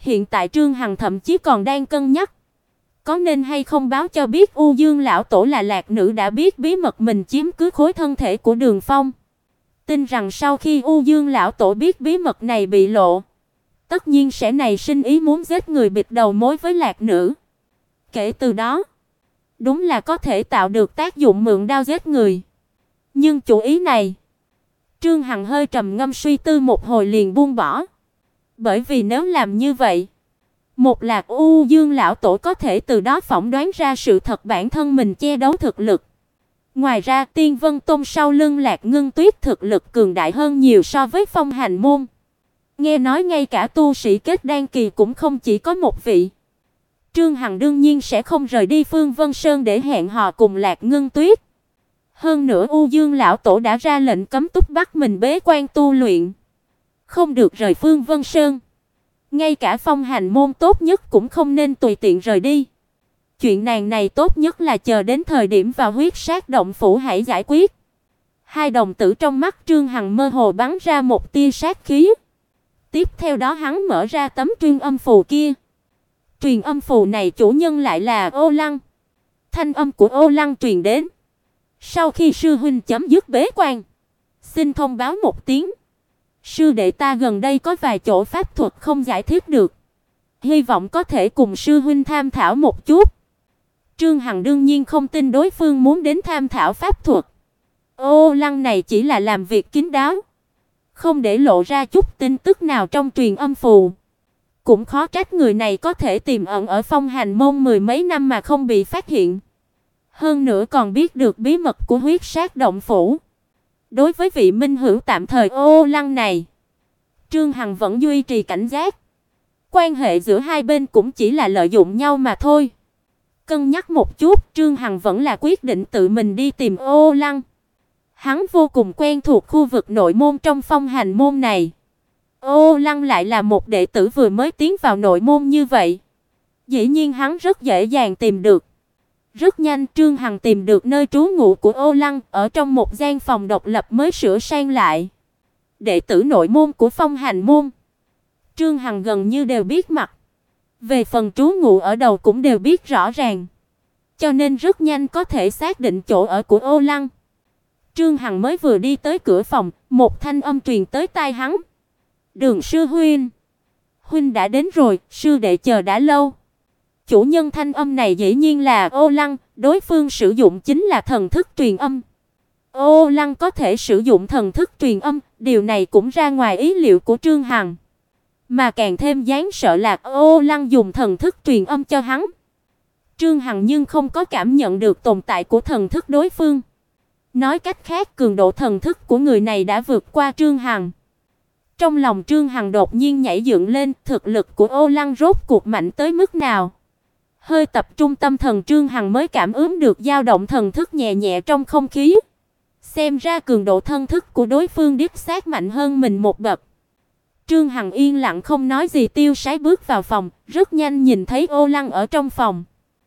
Hiện tại Trương Hằng thậm chí còn đang cân nhắc, có nên hay không báo cho biết U Dương lão tổ là Lạc Nữ đã biết bí mật mình chiếm cứ khối thân thể của Đường Phong. Tin rằng sau khi U Dương lão tổ biết bí mật này bị lộ, tất nhiên sẽ nảy sinh ý muốn giết người bịt đầu mối với Lạc Nữ. Kể từ đó, đúng là có thể tạo được tác dụng mượn đao giết người. Nhưng chủ ý này, Trương Hằng hơi trầm ngâm suy tư một hồi liền buông bỏ. Bởi vì nếu làm như vậy, một là U Dương lão tổ có thể từ đó phỏng đoán ra sự thật bản thân mình che đấu thực lực. Ngoài ra, Tiên Vân Tông sau lưng Lạc Ngân Tuyết thực lực cường đại hơn nhiều so với Phong Hành môn. Nghe nói ngay cả tu sĩ kết đan kỳ cũng không chỉ có một vị. Trương Hằng đương nhiên sẽ không rời đi Phương Vân Sơn để hẹn hò cùng Lạc Ngân Tuyết. Hơn nữa U Dương lão tổ đã ra lệnh cấm túc bắt mình bế quan tu luyện, không được rời Phương Vân Sơn. Ngay cả Phong Hành môn tốt nhất cũng không nên tùy tiện rời đi. Chuyện này tốt nhất là chờ đến thời điểm vào huyết sát động phủ hãy giải quyết. Hai đồng tử trong mắt Trương Hằng mơ hồ bắn ra một tia sát khí. Tiếp theo đó hắn mở ra tấm truyền âm phù kia. Truyền âm phù này chủ nhân lại là Ô Lăng. Thanh âm của Ô Lăng truyền đến. Sau khi sư huynh chấm dứt bế quan, xin thông báo một tiếng. Sư đệ ta gần đây có vài chỗ pháp thuật không giải thích được, hy vọng có thể cùng sư huynh tham thảo một chút. Trương Hằng đương nhiên không tin đối phương muốn đến tham thảo pháp thuật. Ô Lăng này chỉ là làm việc kín đáo, không để lộ ra chút tin tức nào trong truyền âm phù. Cũng khó trách người này có thể tiềm ẩn ở Phong Hành môn mười mấy năm mà không bị phát hiện. Hơn nữa còn biết được bí mật của huyết sát động phủ. Đối với vị minh hữu tạm thời Ô Lăng này, Trương Hằng vẫn duy trì cảnh giác. Quan hệ giữa hai bên cũng chỉ là lợi dụng nhau mà thôi. Cân nhắc một chút, Trương Hằng vẫn là quyết định tự mình đi tìm Ô Lăng. Hắn vô cùng quen thuộc khu vực nội môn trong Phong Hành môn này. Ô Lăng lại là một đệ tử vừa mới tiến vào nội môn như vậy, dĩ nhiên hắn rất dễ dàng tìm được. Rất nhanh Trương Hằng tìm được nơi trú ngụ của Ô Lăng, ở trong một gian phòng độc lập mới sửa sang lại. Đệ tử nội môn của Phong Hành môn, Trương Hằng gần như đều biết mặt. Về phần trú ngụ ở đâu cũng đều biết rõ ràng, cho nên rất nhanh có thể xác định chỗ ở của Ô Lăng. Trương Hằng mới vừa đi tới cửa phòng, một thanh âm truyền tới tai hắn. Đường sư huynh, huynh đã đến rồi, sư đệ chờ đã lâu. Chủ nhân thanh âm này dĩ nhiên là Ô Lăng, đối phương sử dụng chính là thần thức truyền âm. Ô Lăng có thể sử dụng thần thức truyền âm, điều này cũng ra ngoài ý liệu của Trương Hằng. Mà càng thêm đáng sợ là Ô Lăng dùng thần thức truyền âm cho hắn. Trương Hằng nhưng không có cảm nhận được tồn tại của thần thức đối phương. Nói cách khác, cường độ thần thức của người này đã vượt qua Trương Hằng. Trong lòng Trương Hằng đột nhiên nhảy dựng lên, thực lực của Ô Lăng rốt cuộc mạnh tới mức nào? Hơi tập trung tâm thần, Trương Hằng mới cảm ứng được dao động thần thức nhẹ nhẹ trong không khí. Xem ra cường độ thân thức của đối phương đích xác mạnh hơn mình một bậc. Trương Hằng yên lặng không nói gì, tiêu sái bước vào phòng, rất nhanh nhìn thấy Ô Lăng ở trong phòng.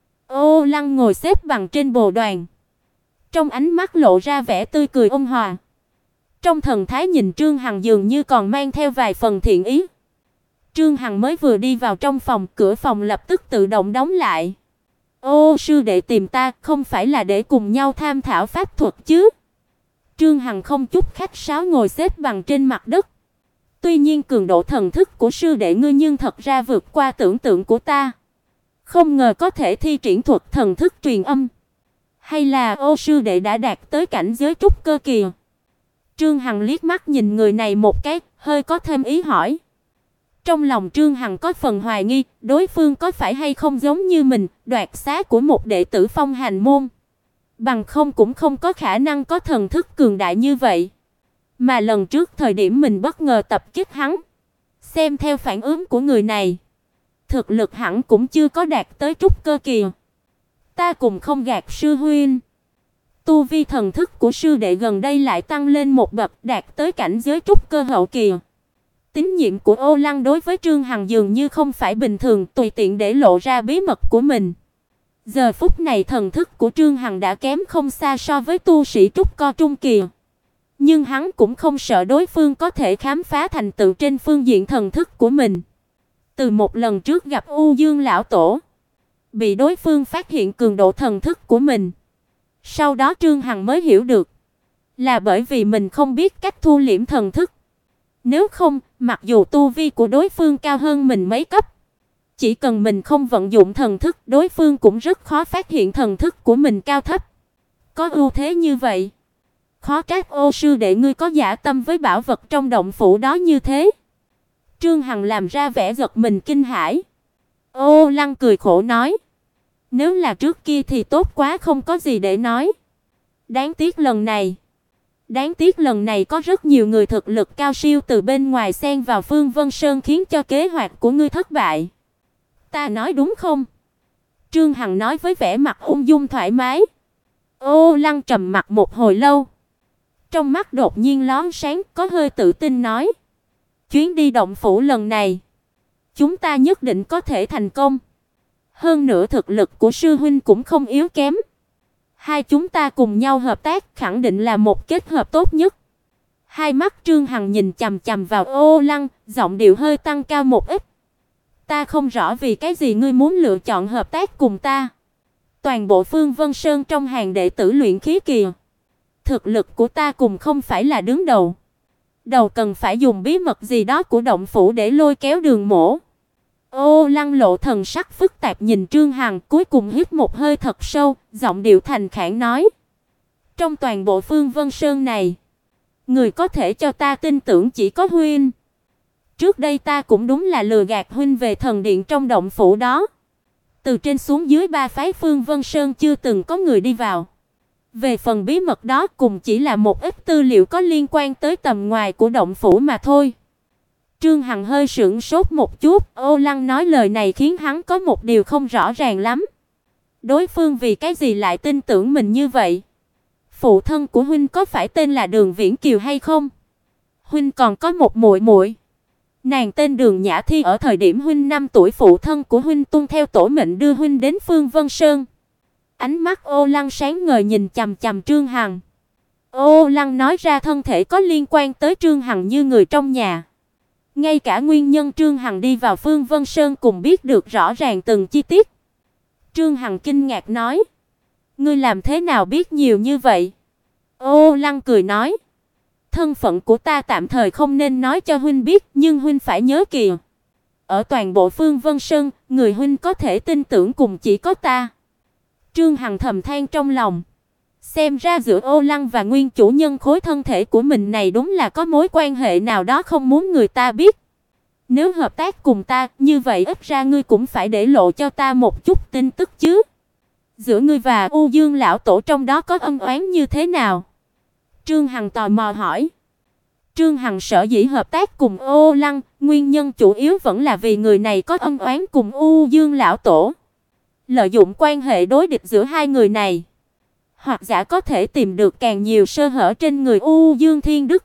Ô Lăng ngồi xếp bằng trên bồ đoàn, trong ánh mắt lộ ra vẻ tươi cười ôn hòa. Trong thần thái nhìn Trương Hằng dường như còn mang theo vài phần thiện ý. Trương Hằng mới vừa đi vào trong phòng, cửa phòng lập tức tự động đóng lại. Ô sư đệ tìm ta không phải là để cùng nhau tham thảo pháp thuật chứ? Trương Hằng không chút khách sáo ngồi xếp bằng trên mặt đất. Tuy nhiên cường độ thần thức của sư đệ ngươi nhưng thật ra vượt qua tưởng tượng của ta. Không ngờ có thể thi triển thuật thần thức truyền âm. Hay là ô sư đệ đã đạt tới cảnh giới trúc cơ kỳ? Trương Hằng liếc mắt nhìn người này một cái, hơi có thêm ý hỏi. Trong lòng Trương Hằng có phần hoài nghi, đối phương có phải hay không giống như mình, đoạt xá của một đệ tử Phong Hành môn. Bằng không cũng không có khả năng có thần thức cường đại như vậy. Mà lần trước thời điểm mình bất ngờ tập kích hắn, xem theo phản ứng của người này, thực lực hẳn cũng chưa có đạt tới trúc cơ kỳ. Ta cùng không gạt sư huynh, tu vi thần thức của sư đệ gần đây lại tăng lên một bậc, đạt tới cảnh giới trúc cơ hậu kỳ. Tín nhiệm của Ô Lăng đối với Trương Hằng dường như không phải bình thường, tùy tiện để lộ ra bí mật của mình. Giờ phút này thần thức của Trương Hằng đã kém không xa so với tu sĩ trúc cơ trung kỳ. Nhưng hắn cũng không sợ đối phương có thể khám phá thành tựu trên phương diện thần thức của mình. Từ một lần trước gặp U Dương lão tổ, bị đối phương phát hiện cường độ thần thức của mình. Sau đó Trương Hằng mới hiểu được, là bởi vì mình không biết cách thu liễm thần thức. Nếu không, mặc dù tu vi của đối phương cao hơn mình mấy cấp, chỉ cần mình không vận dụng thần thức, đối phương cũng rất khó phát hiện thần thức của mình cao thấp. Có ưu thế như vậy, khó trách Ô sư đệ ngươi có dã tâm với bảo vật trong động phủ đó như thế. Trương Hằng làm ra vẻ giật mình kinh hãi. Ô Lăng cười khổ nói, nếu là trước kia thì tốt quá, không có gì để nói. Đáng tiếc lần này có rất nhiều người thực lực cao siêu từ bên ngoài xen vào Phương Vân Sơn, khiến cho kế hoạch của ngươi thất bại. Ta nói đúng không? Trương Hằng nói với vẻ mặt ung dung thoải mái. Ô Lăng trầm mặt một hồi lâu, trong mắt đột nhiên lóe sáng, có hơi tự tin nói, chuyến đi động phủ lần này, chúng ta nhất định có thể thành công. Hơn nữa thực lực của sư huynh cũng không yếu kém. Hai chúng ta cùng nhau hợp tác khẳng định là một kết hợp tốt nhất. Hai mắt Trương Hằng nhìn chằm chằm vào Ô Lăng, giọng điệu hơi tăng cao một ít. Ta không rõ vì cái gì ngươi muốn lựa chọn hợp tác cùng ta. Toàn bộ Phương Vân Sơn trong hàng đệ tử luyện khí kỳ, thực lực của ta cùng không phải là đứng đầu. Đầu cần phải dùng bí mật gì đó của động phủ để lôi kéo Đường Mỗ. Ô Lăng lộ thần sắc phức tạp nhìn Trương Hằng, cuối cùng hít một hơi thật sâu, giọng điệu thành khản nói, trong toàn bộ Phương Vân Sơn này, người có thể cho ta tin tưởng chỉ có huynh. Trước đây ta cũng đúng là lừa gạt huynh về thần điện trong động phủ đó. Từ trên xuống dưới ba phái Phương Vân Sơn chưa từng có người đi vào. Về phần bí mật đó cùng chỉ là một ít tư liệu có liên quan tới tầm ngoài của động phủ mà thôi. Trương Hằng hơi sững sốt một chút, Ô Lăng nói lời này khiến hắn có một điều không rõ ràng lắm. Đối phương vì cái gì lại tin tưởng mình như vậy? Phụ thân của huynh có phải tên là Đường Viễn Kiều hay không? Huynh còn có một muội muội, nàng tên Đường Nhã Thi, ở thời điểm huynh 5 tuổi phụ thân của huynh tuân theo tổ mệnh đưa huynh đến Phương Vân Sơn. Ánh mắt Ô Lăng sáng ngời nhìn chằm chằm Trương Hằng. Ô Lăng nói ra thân thể có liên quan tới Trương Hằng như người trong nhà. Ngay cả nguyên nhân Trương Hằng đi vào Phương Vân Sơn cùng biết được rõ ràng từng chi tiết. Trương Hằng kinh ngạc nói, ngươi làm thế nào biết nhiều như vậy? Ô Lăng cười nói, thân phận của ta tạm thời không nên nói cho huynh biết, nhưng huynh phải nhớ kìa, ở toàn bộ Phương Vân Sơn, người huynh có thể tin tưởng cùng chỉ có ta. Trương Hằng thầm than trong lòng, xem ra giữa Ô Lăng và nguyên chủ nhân khối thân thể của mình này đúng là có mối quan hệ nào đó không muốn người ta biết. Nếu hợp tác cùng ta, như vậy ít ra ngươi cũng phải để lộ cho ta một chút tin tức chứ. Giữa ngươi và U Dương lão tổ trong đó có ân oán như thế nào? Trương Hằng tò mò hỏi. Trương Hằng sở dĩ hợp tác cùng Ô Lăng, nguyên nhân chủ yếu vẫn là vì người này có ân oán cùng U Dương lão tổ. Lợi dụng quan hệ đối địch giữa hai người này, hoặc giả có thể tìm được càng nhiều sơ hở trên người U Dương Thiên Đức.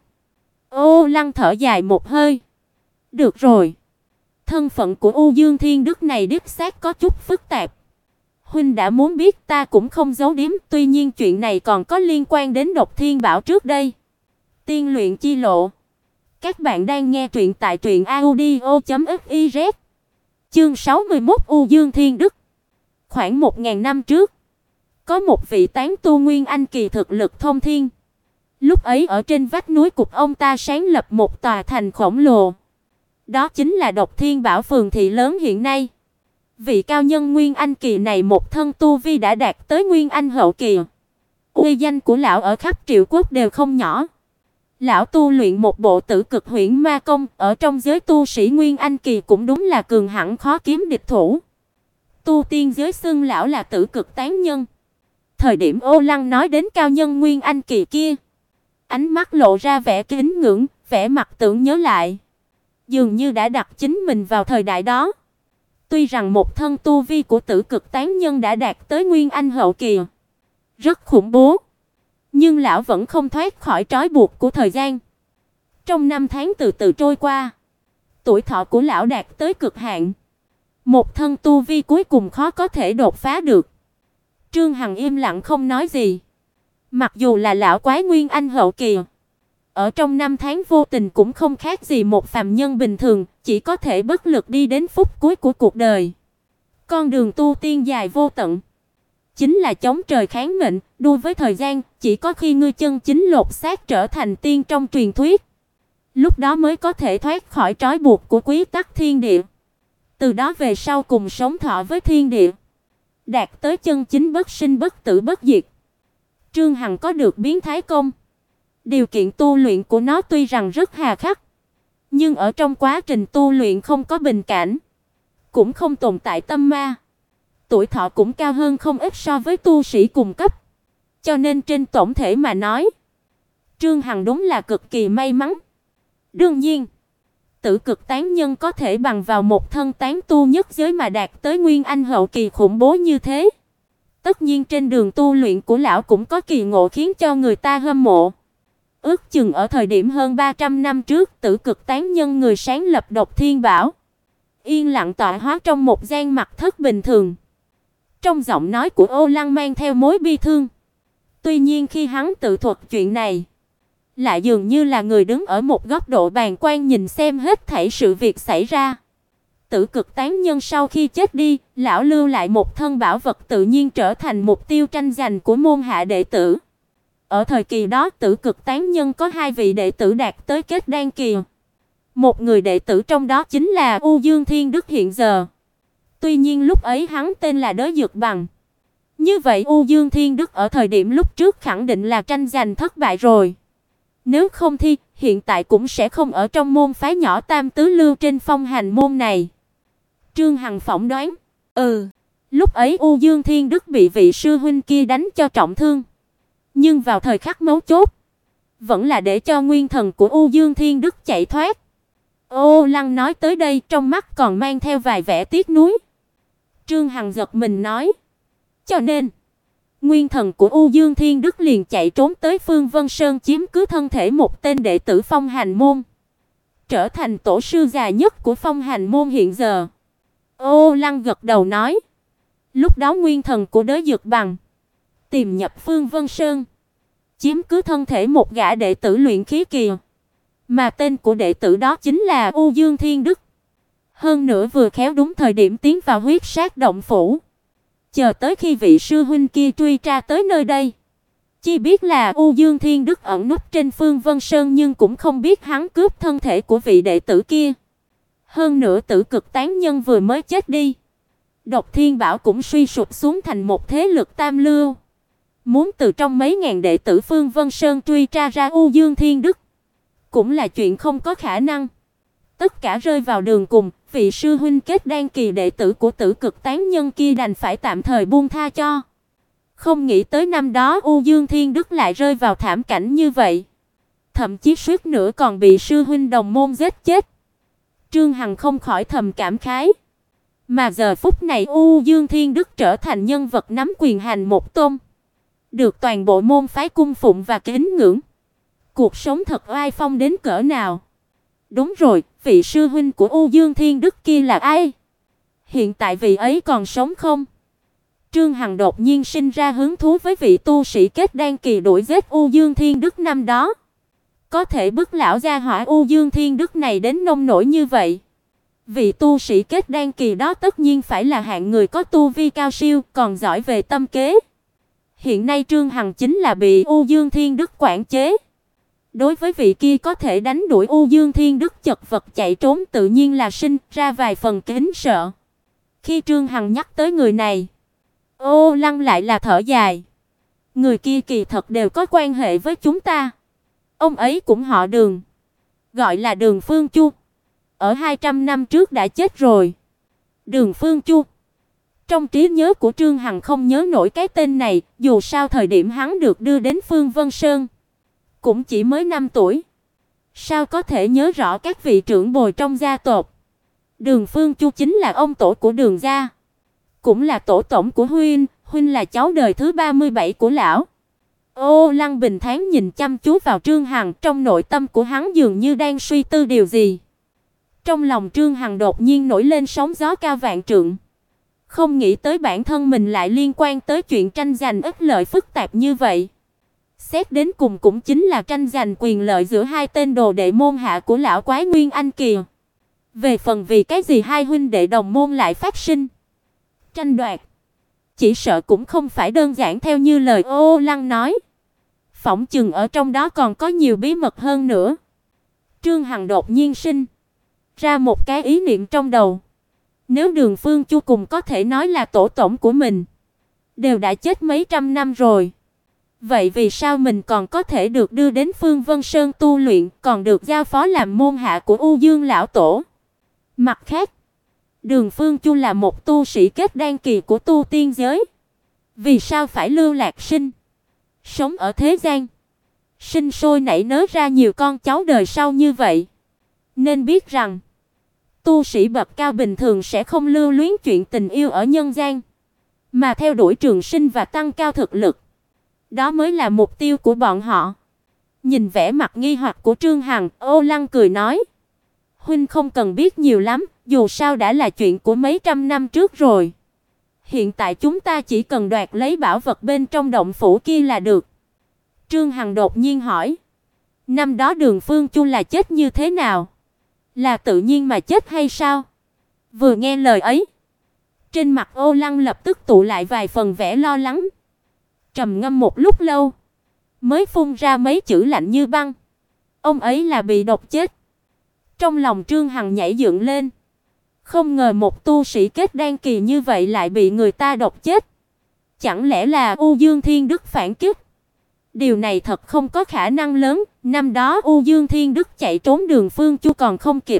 Ô Lăng thở dài một hơi. Được rồi, thân phận của U Dương Thiên Đức này đích xác có chút phức tạp. Huynh đã muốn biết ta cũng không giấu giếm, tuy nhiên chuyện này còn có liên quan đến Độc Thiên Bảo trước đây. Tiên luyện chi lộ. Các bạn đang nghe truyện tại truyệnaudio.fiz. Chương 61 U Dương Thiên Đức. Khoảng 1000 năm trước, có một vị tán tu Nguyên Anh kỳ thực lực thông thiên. Lúc ấy ở trên vách núi cục ông ta sáng lập một tòa thành khổng lồ. Đó chính là Độc Thiên Bảo phường thị lớn hiện nay. Vị cao nhân Nguyên Anh kỳ này một thân tu vi đã đạt tới Nguyên Anh hậu kỳ. Uy danh của lão ở khắp Triệu Quốc đều không nhỏ. Lão tu luyện một bộ Tử Cực Huyễn Ma công, ở trong giới tu sĩ Nguyên Anh kỳ cũng đúng là cường hãn khó kiếm địch thủ. Tu tiên giới xưng lão là Tử Cực tán nhân. Thời điểm Ô Lăng nói đến cao nhân Nguyên Anh kỳ kia, ánh mắt lộ ra vẻ kính ngưỡng, vẻ mặt tưởng nhớ lại, dường như đã đặt chính mình vào thời đại đó. Tuy rằng một thân tu vi của Tử Cực tán nhân đã đạt tới Nguyên Anh hậu kỳ, rất khủng bố, nhưng lão vẫn không thoát khỏi trói buộc của thời gian. Trong năm tháng từ từ trôi qua, tuổi thọ của lão đạt tới cực hạn. Một thân tu vi cuối cùng khó có thể đột phá được. Trương Hằng im lặng không nói gì. Mặc dù là lão quái Nguyên Anh hậu kỳ, ở trong năm tháng vô tình cũng không khác gì một phàm nhân bình thường, chỉ có thể bất lực đi đến phút cuối của cuộc đời. Con đường tu tiên dài vô tận, chính là chống trời kháng mệnh, đua với thời gian, chỉ có khi ngươi chân chính lột xác trở thành tiên trong truyền thuyết, lúc đó mới có thể thoát khỏi trói buộc của quy tắc thiên địa. Từ đó về sau cùng sống thọ với thiên địa, đạt tới chân chính bất sinh bất tử bất diệt. Trương Hằng có được biến thái công. Điều kiện tu luyện của nó tuy rằng rất hà khắc, nhưng ở trong quá trình tu luyện không có bình cảnh, cũng không tồn tại tâm ma. Tuổi thọ cũng cao hơn không ít so với tu sĩ cùng cấp. Cho nên trên tổng thể mà nói, Trương Hằng đúng là cực kỳ may mắn. Đương nhiên, Tử Cực tán nhân có thể bằng vào một thân tán tu nhất giới mà đạt tới nguyên anh hậu kỳ khủng bố như thế. Tất nhiên trên đường tu luyện của lão cũng có kỳ ngộ khiến cho người ta hâm mộ. Ước chừng ở thời điểm hơn 300 năm trước, Tử Cực tán nhân người sáng lập Độc Thiên Bảo yên lặng tọa hóa trong một gian mật thất bình thường. Trong giọng nói của Ô Lăng mang theo mối bi thương. Tuy nhiên khi hắn tự thuật chuyện này, lại dường như là người đứng ở một góc độ bàn quan nhìn xem hết thảy sự việc xảy ra. Tử Cực tán nhân sau khi chết đi, lão lưu lại một thân bảo vật tự nhiên trở thành mục tiêu tranh giành của môn hạ đệ tử. Ở thời kỳ đó, Tử Cực tán nhân có 2 vị đệ tử đạt tới kết đan kỳ. Một người đệ tử trong đó chính là U Dương Thiên Đức hiện giờ. Tuy nhiên lúc ấy hắn tên là Đới Dược Bằng. Như vậy U Dương Thiên Đức ở thời điểm lúc trước khẳng định là tranh giành thất bại rồi. Nếu không thì hiện tại cũng sẽ không ở trong môn phái nhỏ Tam Tứ Lưu trên phong hành môn này. Trương Hằng phỏng đoán, lúc ấy U Dương Thiên Đức bị vị sư huynh kia đánh cho trọng thương. Nhưng vào thời khắc mấu chốt, vẫn là để cho nguyên thần của U Dương Thiên Đức chạy thoát. Ô Lăng nói tới đây trong mắt còn mang theo vài vẻ tiếc nuối. Trương Hằng giật mình nói, cho nên nguyên thần của U Dương Thiên Đức liền chạy trốn tới Phương Vân Sơn chiếm cứ thân thể một tên đệ tử phong hành môn, trở thành tổ sư già nhất của phong hành môn hiện giờ. Ô Lăng gật đầu nói, lúc đó nguyên thần của Đới Dược Bằng tìm nhập Phương Vân Sơn, chiếm cứ thân thể một gã đệ tử luyện khí kỳ, mà tên của đệ tử đó chính là U Dương Thiên Đức. Hơn nữa vừa khéo đúng thời điểm tiến vào huyết sát động phủ. Chờ tới khi vị sư huynh kia truy tra tới nơi đây, chỉ biết là U Dương Thiên Đức ẩn núp trên Phương Vân Sơn, nhưng cũng không biết hắn cướp thân thể của vị đệ tử kia. Hơn nữa Tử Cực tán nhân vừa mới chết đi, Độc Thiên Bảo cũng suy sụp xuống thành một thế lực tam lưu. Muốn từ trong mấy ngàn đệ tử Phương Vân Sơn truy tra ra U Dương Thiên Đức cũng là chuyện không có khả năng. Tất cả rơi vào đường cùng, vị sư huynh kết đan kỳ đệ tử của Tử Cực tán nhân kia đành phải tạm thời buông tha cho. Không nghĩ tới năm đó U Dương Thiên Đức lại rơi vào thảm cảnh như vậy, thậm chí suýt nữa còn bị sư huynh đồng môn giết chết. Trương Hằng không khỏi thầm cảm khái. Mà giờ phút này U Dương Thiên Đức trở thành nhân vật nắm quyền hành một tôn, được toàn bộ môn phái cung phụng và kính ngưỡng. Cuộc sống thật oai phong đến cỡ nào. Đúng rồi, vị sư huynh của U Dương Thiên Đức kia là ai? Hiện tại vị ấy còn sống không? Trương Hằng đột nhiên sinh ra hứng thú với vị tu sĩ kết đan kỳ đuổi giết U Dương Thiên Đức năm đó. Có thể bức lão gia hỏa U Dương Thiên Đức này đến nông nổi như vậy. Vị tu sĩ kết đan kỳ đó tất nhiên phải là hạng người có tu vi cao siêu, còn giỏi về tâm kế. Hiện nay Trương Hằng chính là bị U Dương Thiên Đức quản chế. Đối với vị kia có thể đánh đuổi U Dương Thiên Đức chật vật chạy trốn tự nhiên là sinh ra vài phần kính sợ. Khi Trương Hằng nhắc tới người này, Ô Lăng lại là thở dài. Người kia kỳ thật đều có quan hệ với chúng ta. Ông ấy cũng họ Đường, gọi là Đường Phương Chu. Ở 200 năm trước đã chết rồi. Đường Phương Chu. Trong trí nhớ của Trương Hằng không nhớ nổi cái tên này, dù sao thời điểm hắn được đưa đến Phương Vân Sơn cũng chỉ mới 5 tuổi. Sao có thể nhớ rõ các vị trưởng bồi trong gia tộc? Đường Phương Chu chính là ông tổ của Đường gia, cũng là tổ tổng của huynh, huynh là cháu đời thứ 37 của lão. Ô Lăng bình thản nhìn chăm chú vào Trương Hằng, trong nội tâm của hắn dường như đang suy tư điều gì. Trong lòng Trương Hằng đột nhiên nổi lên sóng gió cao vạn trượng. Không nghĩ tới bản thân mình lại liên quan tới chuyện tranh giành ích lợi phức tạp như vậy. Xét đến cùng cũng chính là tranh giành quyền lợi giữa hai tên đồ đệ môn hạ của lão quái Nguyên Anh Kỳ. Về phần vì cái gì hai huynh đệ đồng môn lại phát sinh tranh đoạt, chỉ sợ cũng không phải đơn giản theo như lời Ô Lăng nói. Phỏng chừng ở trong đó còn có nhiều bí mật hơn nữa. Trương Hằng đột nhiên sinh ra một cái ý niệm trong đầu. Nếu Đường Phương Chu cùng có thể nói là tổ tổng của mình đều đã chết mấy trăm năm rồi, vậy vì sao mình còn có thể được đưa đến Phương Vân Sơn tu luyện, còn được giao phó làm môn hạ của U Dương lão tổ? Mặt khác, Đường Phương Chu là một tu sĩ kết đan kỳ của tu tiên giới, vì sao phải lưu lạc sống ở thế gian, sinh sôi nảy nở ra nhiều con cháu đời sau như vậy? Nên biết rằng, tu sĩ bậc cao bình thường sẽ không lưu luyến chuyện tình yêu ở nhân gian, mà theo đuổi trường sinh và tăng cao thực lực. Đó mới là mục tiêu của bọn họ. Nhìn vẻ mặt nghi hoặc của Trương Hằng, Ô Lăng cười nói: "Huynh không cần biết nhiều lắm, dù sao đã là chuyện của mấy trăm năm trước rồi. Hiện tại chúng ta chỉ cần đoạt lấy bảo vật bên trong động phủ kia là được." Trương Hằng đột nhiên hỏi: "Năm đó Đường Phương Chu là chết như thế nào? Là tự nhiên mà chết hay sao?" Vừa nghe lời ấy, trên mặt Ô Lăng lập tức tụ lại vài phần vẻ lo lắng. Trầm ngâm một lúc lâu, mới phun ra mấy chữ lạnh như băng: "Ông ấy là bị độc chết." Trong lòng Trương Hằng nhảy dựng lên. Không ngờ một tu sĩ kết đan kỳ như vậy lại bị người ta độc chết. Chẳng lẽ là U Dương Thiên Đức phản kích? Điều này thật không có khả năng lớn, năm đó U Dương Thiên Đức chạy trốn Đường Phương Chu còn không kịp,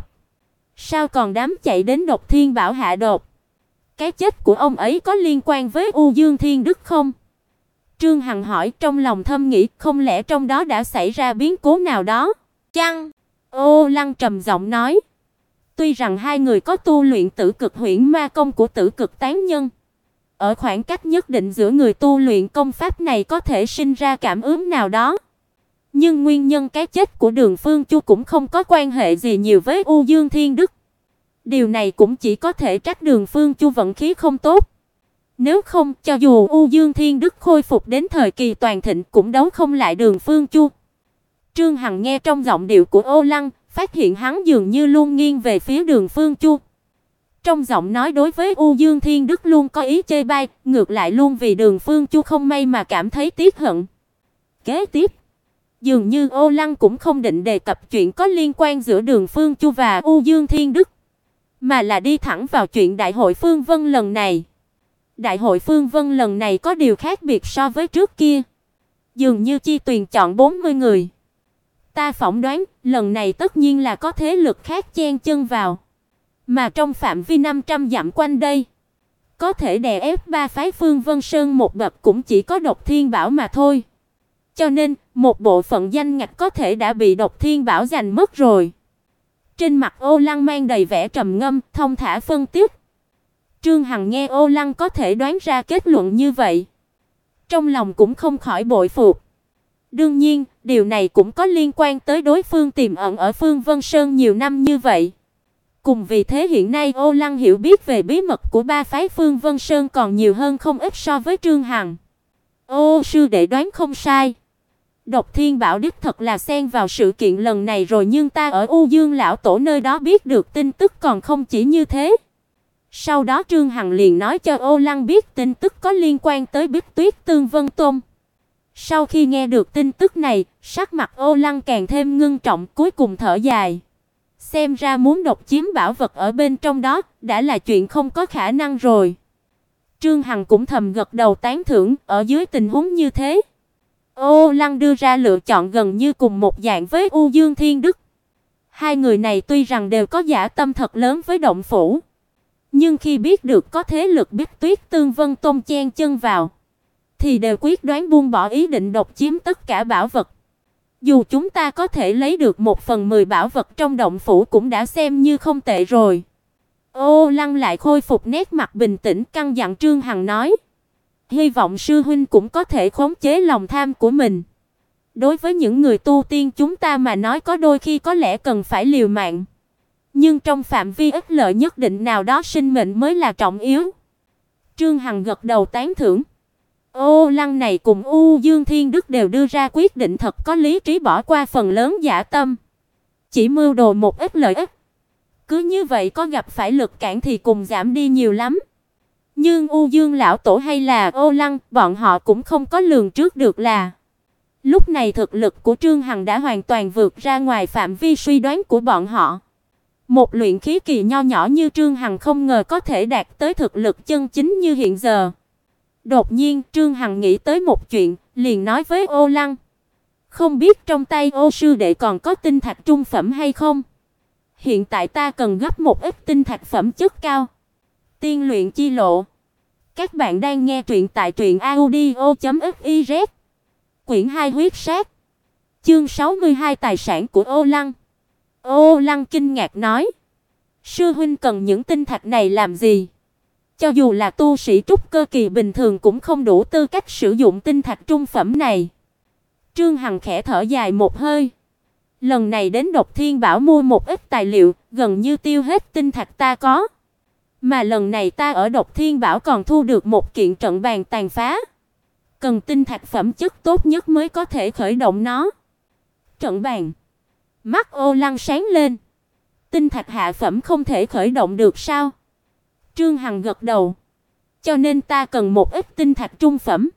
sao còn dám chạy đến Độc Thiên Bảo hạ độc? Cái chết của ông ấy có liên quan với U Dương Thiên Đức không? Trương Hằng hỏi, trong lòng thầm nghĩ, không lẽ trong đó đã xảy ra biến cố nào đó chăng? Ô Lăng trầm giọng nói: "Tuy rằng hai người có tu luyện Tử Cực Huyễn Ma công của Tử Cực Tán Nhân, ở khoảng cách nhất định giữa người tu luyện công pháp này có thể sinh ra cảm ứng nào đó, nhưng nguyên nhân cái chết của Đường Phương Chu cũng không có quan hệ gì nhiều với U Dương Thiên Đức. Điều này cũng chỉ có thể trách Đường Phương Chu vận khí không tốt. Nếu không, cho dù U Dương Thiên Đức khôi phục đến thời kỳ toàn thịnh cũng đấu không lại Đường Phương Chu." Trương Hằng nghe trong giọng điệu của Ô Lăng, phát hiện hắn dường như luôn nghiêng về phía Đường Phương Chu. Trong giọng nói đối với U Dương Thiên Đức luôn có ý chê bai, ngược lại luôn vì Đường Phương Chu không may mà cảm thấy tiếc hận. Kế tiếp, dường như Ô Lăng cũng không định đề cập chuyện có liên quan giữa Đường Phương Chu và U Dương Thiên Đức, mà là đi thẳng vào chuyện Đại hội Phương Vân lần này. Đại hội Phương Vân lần này có điều khác biệt so với trước kia. Dường như chi tuyển chọn 40 người. Ta phỏng đoán, lần này tất nhiên là có thế lực khác chen chân vào. Mà trong phạm vi 500 dặm quanh đây, có thể đè ép ba phái Phương Vân Sơn một bậc cũng chỉ có Độc Thiên Bảo mà thôi. Cho nên, một bộ phận danh ngạch có thể đã bị Độc Thiên Bảo giành mất rồi. Trên mặt Ô Lăng mang đầy vẻ trầm ngâm, thông thả phân tích. Trương Hằng nghe Ô Lăng có thể đoán ra kết luận như vậy, trong lòng cũng không khỏi bội phục. Đương nhiên, điều này cũng có liên quan tới đối phương tiềm ẩn ở Phương Vân Sơn nhiều năm như vậy. Cùng vì thế hiện nay Ô Lăng hiểu biết về bí mật của ba phái Phương Vân Sơn còn nhiều hơn không ít so với Trương Hằng. Ô sư đệ đoán không sai. Độc Thiên Bảo đích thật là xen vào sự kiện lần này rồi, nhưng ta ở U Dương lão tổ nơi đó biết được tin tức còn không chỉ như thế. Sau đó Trương Hằng liền nói cho Ô Lăng biết tin tức có liên quan tới Bích Tuyết Tương Vân Tôn. Sau khi nghe được tin tức này, sắc mặt Ô Lăng càng thêm ngưng trọng, cuối cùng thở dài. Xem ra muốn độc chiếm bảo vật ở bên trong đó đã là chuyện không có khả năng rồi. Trương Hằng cũng thầm gật đầu tán thưởng, ở dưới tình huống như thế, Ô Lăng đưa ra lựa chọn gần như cùng một dạng với U Dương Thiên Đức. Hai người này tuy rằng đều có dã tâm thật lớn với động phủ, nhưng khi biết được có thế lực Bích Tuyết Tương Vân Tôn chen chân vào, thì đều quyết đoán buông bỏ ý định độc chiếm tất cả bảo vật. Dù chúng ta có thể lấy được 1/10 bảo vật trong động phủ cũng đã xem như không tệ rồi. Ô Lăng lại khôi phục nét mặt bình tĩnh, căn dặn Trương Hằng nói: "Hy vọng sư huynh cũng có thể khống chế lòng tham của mình. Đối với những người tu tiên chúng ta mà nói có đôi khi có lẽ cần phải liều mạng, nhưng trong phạm vi ích lợi nhất định nào đó sinh mệnh mới là trọng yếu." Trương Hằng gật đầu tán thưởng. Ô Lăng này cùng U Dương Thiên Đức đều đưa ra quyết định thật có lý trí, bỏ qua phần lớn dã tâm, chỉ mưu đồ một ít lợi ích. Cứ như vậy có gặp phải lực cản thì cùng giảm đi nhiều lắm. Nhưng U Dương lão tổ hay là Ô Lăng, bọn họ cũng không có lường trước được là lúc này thực lực của Trương Hằng đã hoàn toàn vượt ra ngoài phạm vi suy đoán của bọn họ. Một luyện khí kỳ nho nhỏ như Trương Hằng không ngờ có thể đạt tới thực lực chân chính như hiện giờ. Đột nhiên, Trương Hằng nghĩ tới một chuyện, liền nói với Ô Lăng: "Không biết trong tay Ô sư đệ còn có tinh thạch trung phẩm hay không? Hiện tại ta cần gấp một ít tinh thạch phẩm chất cao." Tiên luyện chi lộ. Các bạn đang nghe truyện tại truyệnaudio.fiz. Quyển 2 huyết sát. Chương 62 tài sản của Ô Lăng. Ô Lăng kinh ngạc nói: "Sư huynh cần những tinh thạch này làm gì? Cho dù là tu sĩ trúc cơ kỳ bình thường cũng không đủ tư cách sử dụng tinh thạch trung phẩm này." Trương Hằng khẽ thở dài một hơi. Lần này đến Độc Thiên Bảo mua một ít tài liệu, gần như tiêu hết tinh thạch ta có. Mà lần này ta ở Độc Thiên Bảo còn thu được một kiện trận bàn tàn phá. Cần tinh thạch phẩm chất tốt nhất mới có thể khởi động nó. Trận bàn. Mắt Ô Lăng sáng lên. Tinh thạch hạ phẩm không thể khởi động được sao? Trương Hằng gật đầu. Cho nên ta cần một ít tinh thạch trung phẩm.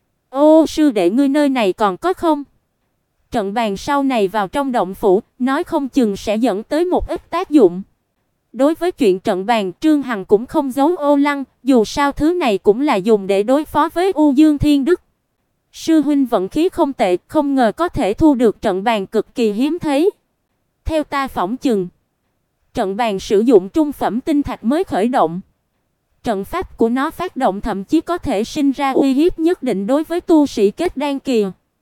Ô sư đệ ngươi nơi này còn có không? Trận bàn sau này vào trong động phủ, nói không chừng sẽ dẫn tới một ít tác dụng. Đối với chuyện trận bàn, Trương Hằng cũng không giấu Ô Lăng, dù sao thứ này cũng là dùng để đối phó với U Dương Thiên Đức. Sư huynh vận khí không tệ, không ngờ có thể thu được trận bàn cực kỳ hiếm thấy. Theo ta phỏng chừng, trận bàn sử dụng trung phẩm tinh thạch mới khởi động. Trận pháp của nó phát động thậm chí có thể sinh ra uy hiếp nhất định đối với tu sĩ kết đan kỳ.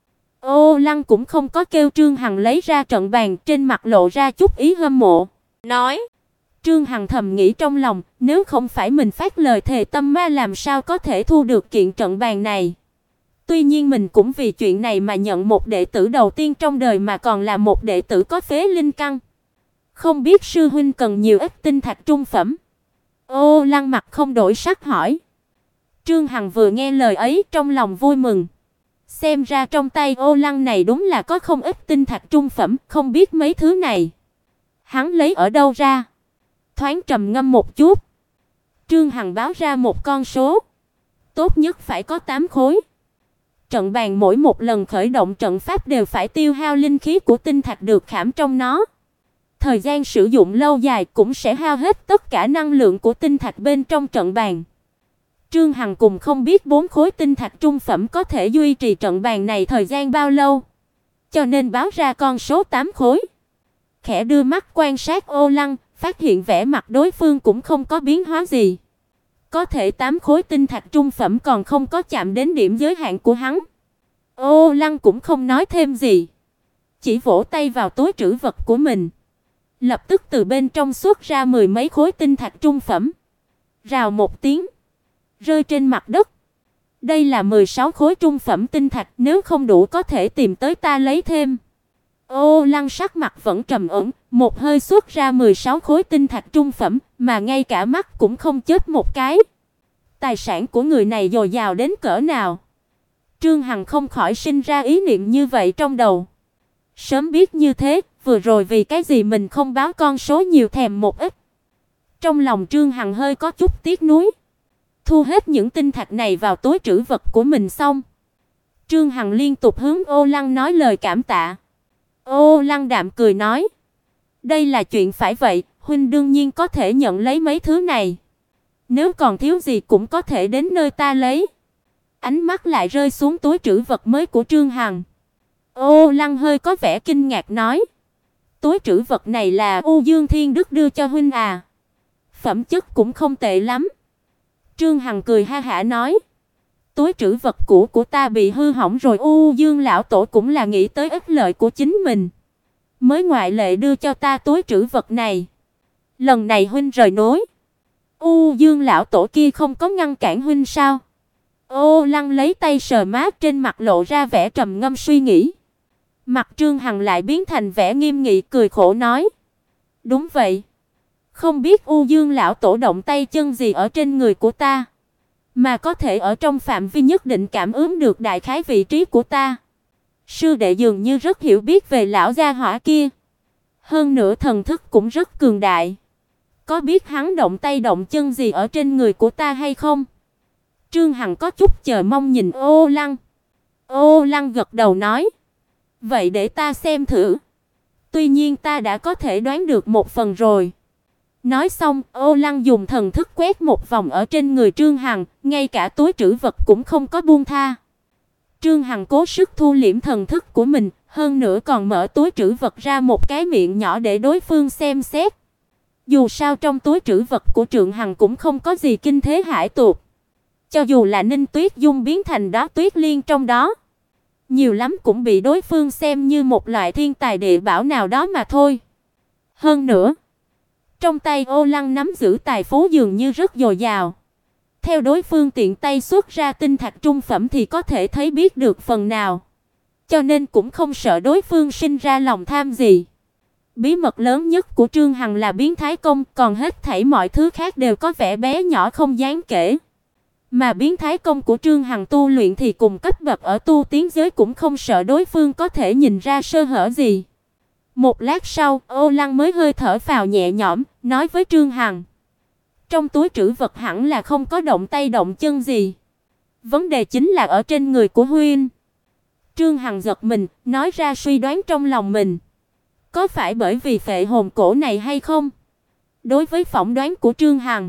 Ô Lăng cũng không có kêu Trương Hằng lấy ra trận bàn, trên mặt lộ ra chút ý hâm mộ. Nói, Trương Hằng thầm nghĩ trong lòng, nếu không phải mình phát lời thề tâm ma làm sao có thể thu được kiện trận bàn này. Tuy nhiên mình cũng vì chuyện này mà nhận một đệ tử đầu tiên trong đời mà còn là một đệ tử có phế linh căn. Không biết sư huynh cần nhiều ít tinh thạch trung phẩm? Ô Lăng mặt không đổi sắc hỏi. Trương Hằng vừa nghe lời ấy trong lòng vui mừng. Xem ra trong tay Ô Lăng này đúng là có không ít tinh thạch trung phẩm, không biết mấy thứ này hắn lấy ở đâu ra. Thoáng trầm ngâm một chút, Trương Hằng báo ra một con số. Tốt nhất phải có 8 khối. Trận bàn mỗi một lần khởi động trận pháp đều phải tiêu hao linh khí của tinh thạch được khảm trong nó. Thời gian sử dụng lâu dài cũng sẽ hao hết tất cả năng lượng của tinh thạch bên trong trận bàn. Trương Hằng cùng không biết 4 khối tinh thạch trung phẩm có thể duy trì trận bàn này thời gian bao lâu, cho nên báo ra con số 8 khối. Khẽ đưa mắt quan sát Ô Lăng, phát hiện vẻ mặt đối phương cũng không có biến hóa gì. Có thể 8 khối tinh thạch trung phẩm còn không có chạm đến điểm giới hạn của hắn. Ô Lăng cũng không nói thêm gì, chỉ vỗ tay vào túi trữ vật của mình. Lập tức từ bên trong xuất ra 10 mấy khối tinh thạch trung phẩm. Rào một tiếng, rơi trên mặt đất. Đây là 16 khối trung phẩm tinh thạch, nếu không đủ có thể tìm tới ta lấy thêm. Ô Lăng sắc mặt vẫn trầm ổn, một hơi xuất ra 16 khối tinh thạch trung phẩm, mà ngay cả mắt cũng không chớp một cái. Tài sản của người này dồi dào đến cỡ nào? Trương Hằng không khỏi sinh ra ý niệm như vậy trong đầu. Sớm biết như thế, vừa rồi vì cái gì mình không báo con số nhiều thèm một ít. Trong lòng Trương Hằng hơi có chút tiếc nuối. Thu hết những tinh thạch này vào túi trữ vật của mình xong, Trương Hằng liên tục hướng Ô Lăng nói lời cảm tạ. Ô Lăng đạm cười nói: "Đây là chuyện phải vậy, huynh đương nhiên có thể nhận lấy mấy thứ này. Nếu còn thiếu gì cũng có thể đến nơi ta lấy." Ánh mắt lại rơi xuống túi trữ vật mới của Trương Hằng. Ô Lăng hơi có vẻ kinh ngạc nói: "Túi trữ vật này là U Dương Thiên Đức đưa cho huynh à? Phẩm chất cũng không tệ lắm." Trương Hằng cười ha hả nói: "Túi trữ vật cũ của ta bị hư hỏng rồi, U Dương lão tổ cũng là nghĩ tới ích lợi của chính mình, mới ngoại lệ đưa cho ta túi trữ vật này. Lần này huynh rời núi, U Dương lão tổ kia không có ngăn cản huynh sao?" Ô Lăng lấy tay sờ má, trên mặt lộ ra vẻ trầm ngâm suy nghĩ. Mặt Trương Hằng lại biến thành vẻ nghiêm nghị, cười khổ nói: "Đúng vậy, không biết U Dương lão tổ động tay chân gì ở trên người của ta, mà có thể ở trong phạm vi nhất định cảm ứng được đại khái vị trí của ta. Sư đệ dường như rất hiểu biết về lão gia hỏa kia, hơn nữa thần thức cũng rất cường đại. Có biết hắn động tay động chân gì ở trên người của ta hay không? Trương Hằng có chút chờ mong nhìn Ô Lăng. Ô Lăng gật đầu nói, vậy để ta xem thử. Tuy nhiên ta đã có thể đoán được một phần rồi. Nói xong, Ô Lăng dùng thần thức quét một vòng ở trên người Trương Hằng, ngay cả túi trữ vật cũng không có buông tha. Trương Hằng cố sức thu liễm thần thức của mình, hơn nữa còn mở túi trữ vật ra một cái miệng nhỏ để đối phương xem xét. Dù sao trong túi trữ vật của Trương Hằng cũng không có gì kinh thế hải tuột. Cho dù là Ninh Tuyết Dung biến thành đá tuyết liên trong đó, nhiều lắm cũng bị đối phương xem như một loại thiên tài địa bảo nào đó mà thôi. Hơn nữa, trong tay Ô Lăng nắm giữ tài phú dường như rất dồi dào. Theo đối phương tiện tay xuất ra tinh thạch trung phẩm thì có thể thấy biết được phần nào. Cho nên cũng không sợ đối phương sinh ra lòng tham gì. Bí mật lớn nhất của Trương Hằng là biến thái công, còn hết thảy mọi thứ khác đều có vẻ bé nhỏ không đáng kể. Mà biến thái công của Trương Hằng tu luyện thì cùng cấp bậc ở tu tiến giới cũng không sợ đối phương có thể nhìn ra sơ hở gì. Một lát sau, Ô Lăng mới hơi thở phào nhẹ nhõm, nói với Trương Hằng, trong túi trữ vật hẳn là không có động tay động chân gì. Vấn đề chính là ở trên người của huynh. Trương Hằng giật mình, nói ra suy đoán trong lòng mình. Có phải bởi vì phệ hồn cổ này hay không? Đối với phỏng đoán của Trương Hằng,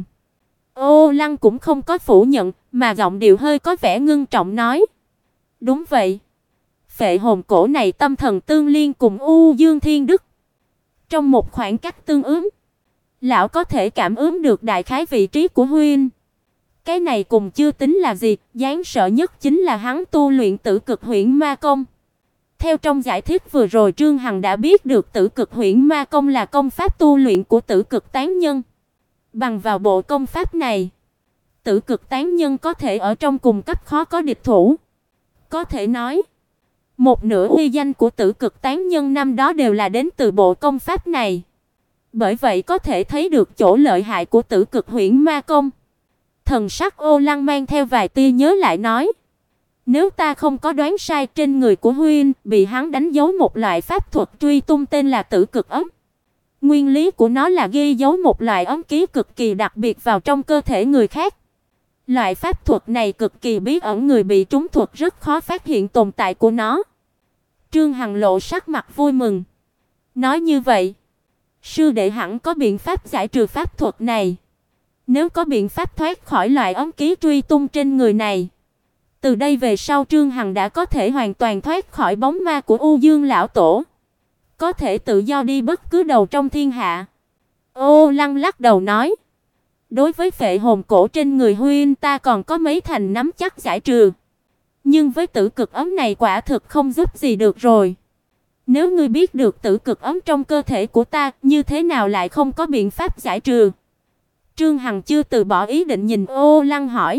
Ô Lăng cũng không có phủ nhận, mà giọng điệu hơi có vẻ ngưng trọng nói, đúng vậy. Phệ hồn cổ này tâm thần tương liên cùng U Dương Thiên Đức. Trong một khoảng cách tương ứng, lão có thể cảm ứng được đại khái vị trí của huynh. Cái này cùng chưa tính là gì, đáng sợ nhất chính là hắn tu luyện Tử Cực Huyễn Ma Công. Theo trong giải thích vừa rồi, Trương Hằng đã biết được Tử Cực Huyễn Ma Công là công pháp tu luyện của Tử Cực Tán Nhân. Bằng vào bộ công pháp này, Tử Cực Tán Nhân có thể ở trong cùng cấp khó có địch thủ. Có thể nói, một nửa uy danh của Tử Cực Tán Nhân năm đó đều là đến từ bộ công pháp này. Bởi vậy có thể thấy được chỗ lợi hại của Tử Cực Huyễn Ma Công. Thần sắc Ô Lăng mang theo vài tia nhớ lại nói, nếu ta không có đoán sai, trên người của huynh bị hắn đánh dấu một loại pháp thuật truy tung tên là Tử Cực ấm. Nguyên lý của nó là ghi dấu một loại ấm ký cực kỳ đặc biệt vào trong cơ thể người khác. Loại pháp thuật này cực kỳ bí ẩn, người bị trúng thuật rất khó phát hiện tồn tại của nó. Trương Hằng lộ sắc mặt vui mừng, nói như vậy, sư đệ hẳn có biện pháp giải trừ pháp thuật này. Nếu có biện pháp thoát khỏi loại ấm ký truy tung trên người này, từ đây về sau Trương Hằng đã có thể hoàn toàn thoát khỏi bóng ma của U Dương lão tổ, có thể tự do đi bất cứ đâu trong thiên hạ. Ô Lăng lắc đầu nói, đối với phệ hồn cổ trên người huynh ta còn có mấy thành nắm chắc giải trừ, nhưng với Tử Cực ấm này quả thực không giúp gì được rồi. Nếu ngươi biết được Tử Cực ấm trong cơ thể của ta, như thế nào lại không có biện pháp giải trừ? Trương Hằng chưa từ bỏ ý định, nhìn Ô Lăng hỏi.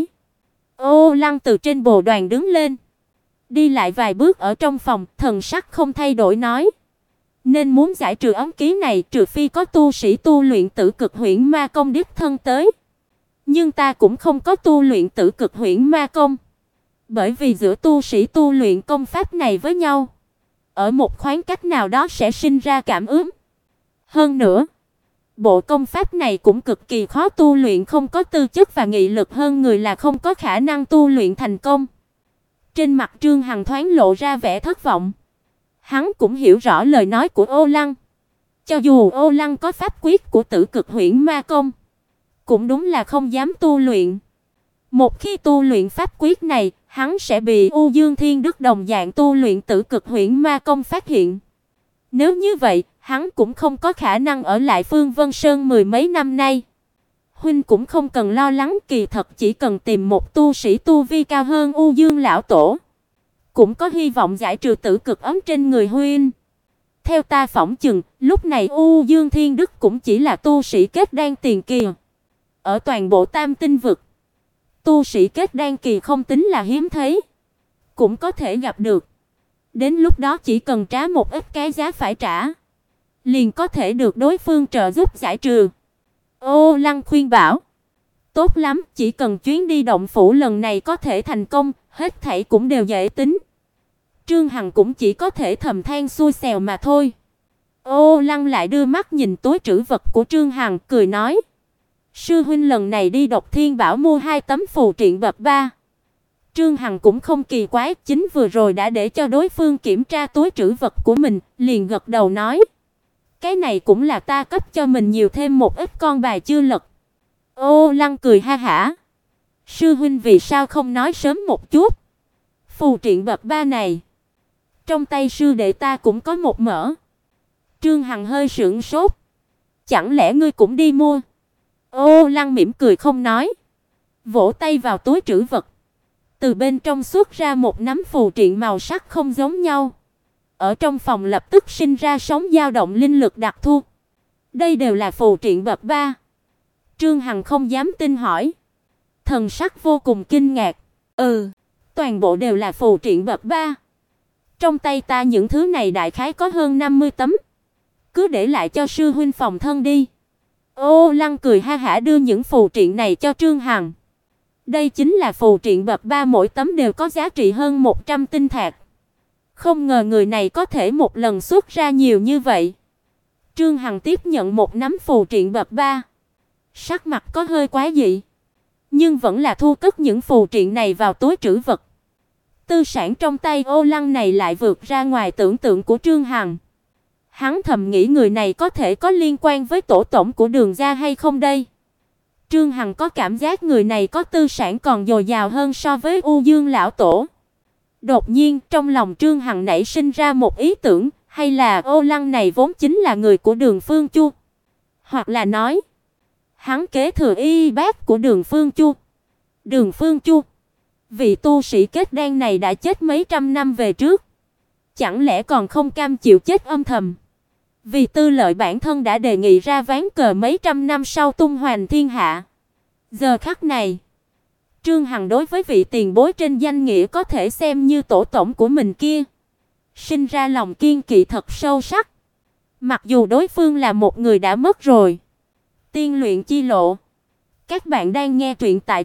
Ô Lăng từ trên bồ đoàn đứng lên, đi lại vài bước ở trong phòng, thần sắc không thay đổi nói, nên muốn giải trừ ấm ký này, trừ phi có tu sĩ tu luyện Tử Cực Huyễn Ma Công đích thân tới. Nhưng ta cũng không có tu luyện Tử Cực Huyễn Ma Công, bởi vì giữa tu sĩ tu luyện công pháp này với nhau, ở một khoảng cách nào đó sẽ sinh ra cảm ứng. Hơn nữa, bộ công pháp này cũng cực kỳ khó tu luyện, không có tư chất và nghị lực hơn người là không có khả năng tu luyện thành công. Trên mặt Trương Hằng thoáng lộ ra vẻ thất vọng. Hắn cũng hiểu rõ lời nói của Ô Lăng. Cho dù Ô Lăng có pháp quyết của Tử Cực Huyễn Ma Công, cũng đúng là không dám tu luyện. Một khi tu luyện pháp quyết này, hắn sẽ bị U Dương Thiên Đức đồng dạng tu luyện Tử Cực Huyễn Ma Công phát hiện. Nếu như vậy, hắn cũng không có khả năng ở lại Phương Vân Sơn mười mấy năm nay. Huynh cũng không cần lo lắng, kỳ thật chỉ cần tìm một tu sĩ tu vi cao hơn U Dương lão tổ, cũng có hy vọng giải trừ Tử Cực ấm trên người huynh. Theo ta phỏng chừng, lúc này U Dương Thiên Đức cũng chỉ là tu sĩ kết đan tiền kỳ. Ở toàn bộ Tam Tinh vực, tu sĩ kết đan kỳ không tính là hiếm thấy, cũng có thể gặp được. Đến lúc đó chỉ cần trả một ít cái giá phải trả, liền có thể được đối phương trợ giúp giải trừ. Ô Lăng khuyên bảo, tốt lắm, chỉ cần chuyến đi động phủ lần này có thể thành công, hết thảy cũng đều dễ tính. Trương Hằng cũng chỉ có thể thầm than xui xẻo mà thôi. Ô Lăng lại đưa mắt nhìn túi trữ vật của Trương Hằng, cười nói: "Sư huynh lần này đi Độc Thiên Bảo mua 2 tấm phù triện bậc 3." Trương Hằng cũng không kỳ quái, chính vừa rồi đã để cho đối phương kiểm tra túi trữ vật của mình, liền gật đầu nói: "Cái này cũng là ta cấp cho mình nhiều thêm một ít con bài chưa lật." Ô Lăng cười ha hả: "Sư huynh vì sao không nói sớm một chút? Phù triện bậc 3 này, trong tay sư đệ ta cũng có một mỡ." Trương Hằng hơi sững sốt: "Chẳng lẽ ngươi cũng đi mua?" Ô Lăng mỉm cười không nói, vỗ tay vào túi trữ vật, từ bên trong xuất ra một nắm phù triện màu sắc không giống nhau. Ở trong phòng lập tức sinh ra sóng dao động linh lực đặc thu. Đây đều là phù triện bậc 3. Trương Hằng không dám tin hỏi, thần sắc vô cùng kinh ngạc. "Ừ, toàn bộ đều là phù triện bậc 3. Trong tay ta những thứ này đại khái có hơn 50 tấm. Cứ để lại cho sư huynh phòng thân đi." Ô Lăng cười ha hả đưa những phù triện này cho Trương Hằng. Đây chính là phù triện bậc 3, mỗi tấm đều có giá trị hơn 100 tinh thạch. Không ngờ người này có thể một lần xuất ra nhiều như vậy. Trương Hằng tiếp nhận một nắm phù triện bậc 3, sắc mặt có hơi quái dị, nhưng vẫn là thu cất những phù triện này vào túi trữ vật. Tư sản trong tay Ô Lăng này lại vượt ra ngoài tưởng tượng của Trương Hằng. Hắn thầm nghĩ người này có thể có liên quan với tổ tổng của Đường gia hay không đây? Trương Hằng có cảm giác người này có tư sản còn dồi dào hơn so với U Dương lão tổ. Đột nhiên, trong lòng Trương Hằng nảy sinh ra một ý tưởng, hay là Ô Lăng này vốn chính là người của Đường Phương Chu? Hoặc là nói, hắn kế thừa y bát của Đường Phương Chu. Đường Phương Chu, vị tu sĩ kết đan này đã chết mấy trăm năm về trước, chẳng lẽ còn không cam chịu chết âm thầm? Vì tư lợi bản thân đã đề nghị ra ván cờ mấy trăm năm sau tung hoành thiên hạ. Giờ khắc này, Trương Hằng đối với vị tiền bối trên danh nghĩa có thể xem như tổ tổng của mình kia, sinh ra lòng kiên kỵ thật sâu sắc. Mặc dù đối phương là một người đã mất rồi. Tiên luyện chi lộ. Các bạn đang nghe truyện tại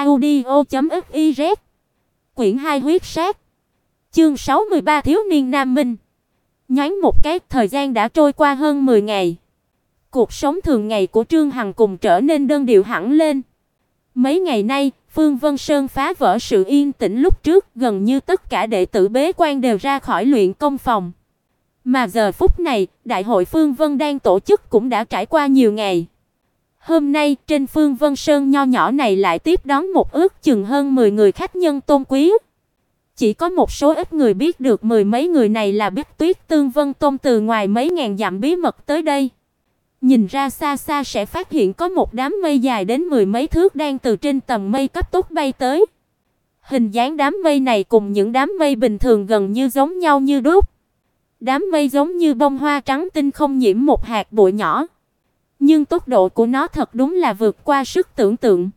truyệnaudio.fiz. Quyển 2 huyết sát. Chương 63 thiếu niên Nam Minh. Nhoáng một cái, thời gian đã trôi qua hơn 10 ngày. Cuộc sống thường ngày của Trương Hằng cùng trở nên đơn điệu hẳn lên. Mấy ngày nay, Phương Vân Sơn phá vỡ sự yên tĩnh lúc trước, gần như tất cả đệ tử bế quan đều ra khỏi luyện công phòng. Mà giờ phút này, đại hội Phương Vân đang tổ chức cũng đã trải qua nhiều ngày. Hôm nay, trên Phương Vân Sơn nho nhỏ này lại tiếp đón một ước chừng hơn 10 người khách nhân tôn quý. Chỉ có một số ít người biết được mười mấy người này là Bích Tuyết Tương Vân Tôn từ ngoài mấy ngàn dặm bí mật tới đây. Nhìn ra xa xa sẽ phát hiện có một đám mây dài đến mười mấy thước đang từ trên tầng mây cấp tốc bay tới. Hình dáng đám mây này cùng những đám mây bình thường gần như giống nhau như đúc. Đám mây giống như bông hoa trắng tinh không nhiễm một hạt bụi nhỏ. Nhưng tốc độ của nó thật đúng là vượt qua sức tưởng tượng.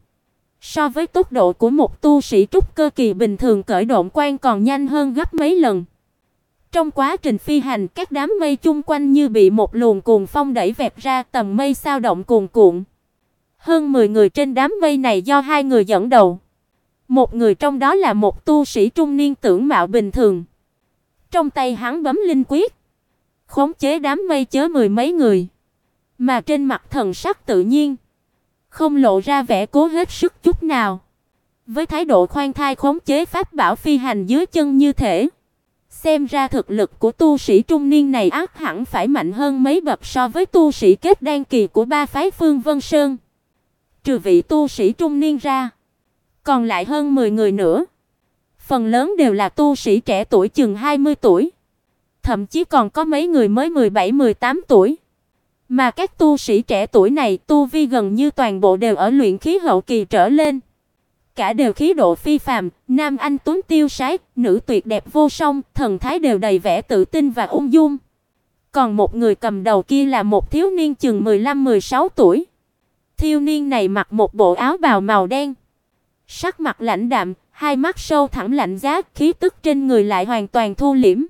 So với tốc độ của một tu sĩ trúc cơ kỳ bình thường cởi độn quan còn nhanh hơn gấp mấy lần. Trong quá trình phi hành, các đám mây chung quanh như bị một luồng cuồng phong đẩy vẹp ra, tầng mây sao động cuồn cuộn. Hơn 10 người trên đám mây này do 2 người dẫn đầu. Một người trong đó là một tu sĩ trung niên tưởng mạo bình thường. Trong tay hắn bấm linh quyết, khống chế đám mây chớ mười mấy người, mà trên mặt thần sắc tự nhiên, không lộ ra vẻ cố hết sức chút nào. Với thái độ khoan thai khống chế pháp bảo phi hành dưới chân như thể, xem ra thực lực của tu sĩ trung niên này ắt hẳn phải mạnh hơn mấy bậc so với tu sĩ kết đan kỳ của ba phái Phương Vân Sơn. Trừ vị tu sĩ trung niên ra, còn lại hơn 10 người nữa, phần lớn đều là tu sĩ trẻ tuổi chừng 20 tuổi, thậm chí còn có mấy người mới 17-18 tuổi. Mà các tu sĩ trẻ tuổi này tu vi gần như toàn bộ đều ở luyện khí hậu kỳ trở lên. Cả đều khí độ phi phàm, nam anh tuấn tiêu sái, nữ tuyệt đẹp vô song, thần thái đều đầy vẻ tự tin và ung dung. Còn một người cầm đầu kia là một thiếu niên chừng 15-16 tuổi. Thiếu niên này mặc một bộ áo bào màu đen, sắc mặt lãnh đạm, hai mắt sâu thẳm lạnh giá, khí tức trên người lại hoàn toàn thu liễm.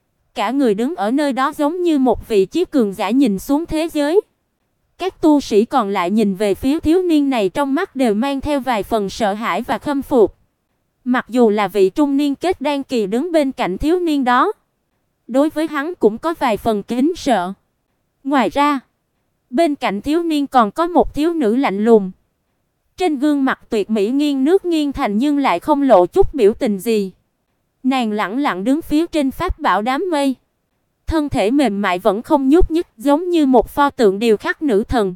Cả người đứng ở nơi đó giống như một vị chí cường giả nhìn xuống thế giới. Các tu sĩ còn lại nhìn về phía thiếu niên này trong mắt đều mang theo vài phần sợ hãi và khâm phục. Mặc dù là vị trung niên kết đan kỳ đứng bên cạnh thiếu niên đó, đối với hắn cũng có vài phần kính sợ. Ngoài ra, bên cạnh thiếu niên còn có một thiếu nữ lạnh lùng. Trên gương mặt tuyệt mỹ nghiêng nước nghiêng thành nhưng lại không lộ chút biểu tình gì. Nàng lẳng lặng đứng phía trên pháp bảo đám mây. Thân thể mềm mại vẫn không nhúc nhích, giống như một pho tượng điêu khắc nữ thần.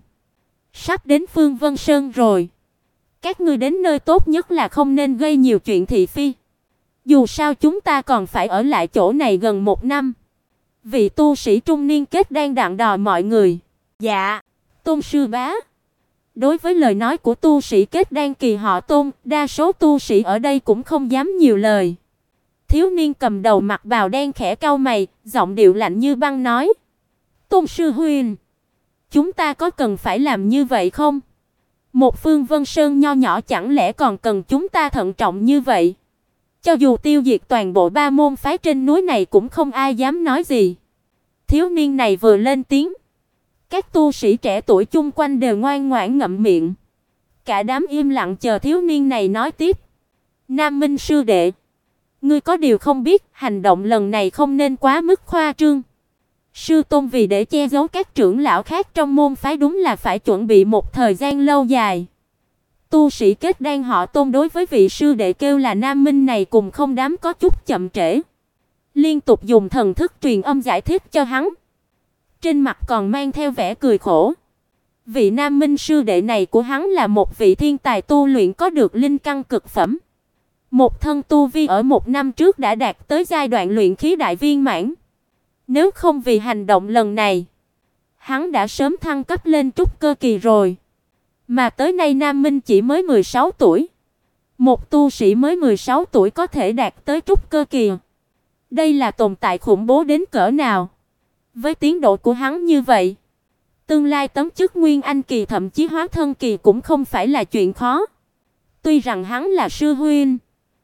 Sắp đến Phương Vân Sơn rồi. Các ngươi đến nơi tốt nhất là không nên gây nhiều chuyện thị phi. Dù sao chúng ta còn phải ở lại chỗ này gần 1 năm. Vị tu sĩ trung niên kết đang đặng đò mọi người. Dạ, Tôn sư bá. Đối với lời nói của tu sĩ kết đan kỳ họ Tôn, đa số tu sĩ ở đây cũng không dám nhiều lời. Thiếu niên cầm đầu mặc bào đen khẽ cau mày, giọng điệu lạnh như băng nói: "Tôn sư huynh, chúng ta có cần phải làm như vậy không? Một Phương Vân Sơn nho nhỏ chẳng lẽ còn cần chúng ta thận trọng như vậy? Cho dù tiêu diệt toàn bộ 3 môn phái trên núi này cũng không ai dám nói gì." Thiếu niên này vừa lên tiếng, các tu sĩ trẻ tuổi chung quanh đều ngoan ngoãn ngậm miệng. Cả đám im lặng chờ thiếu niên này nói tiếp. "Nam Minh sư đệ, ngươi có điều không biết, hành động lần này không nên quá mức khoa trương. Sư tôn vì để che giấu các trưởng lão khác trong môn phái đúng là phải chuẩn bị một thời gian lâu dài." Tu sĩ kết đan họ Tôn đối với vị sư đệ kêu là Nam Minh này cùng không dám có chút chậm trễ. Liên tục dùng thần thức truyền âm giải thích cho hắn. Trên mặt còn mang theo vẻ cười khổ. Vị Nam Minh sư đệ này của hắn là một vị thiên tài tu luyện có được linh căn cực phẩm. Một thân tu vi ở 1 năm trước đã đạt tới giai đoạn luyện khí đại viên mãn. Nếu không vì hành động lần này, hắn đã sớm thăng cấp lên trúc cơ kỳ rồi. Mà tới nay Nam Minh chỉ mới 16 tuổi. Một tu sĩ mới 16 tuổi có thể đạt tới trúc cơ kỳ. Đây là tồn tại khủng bố đến cỡ nào? Với tiến độ của hắn như vậy, tương lai tấm chức Nguyên Anh kỳ thậm chí hóa thân kỳ cũng không phải là chuyện khó. Tuy rằng hắn là sư huynh,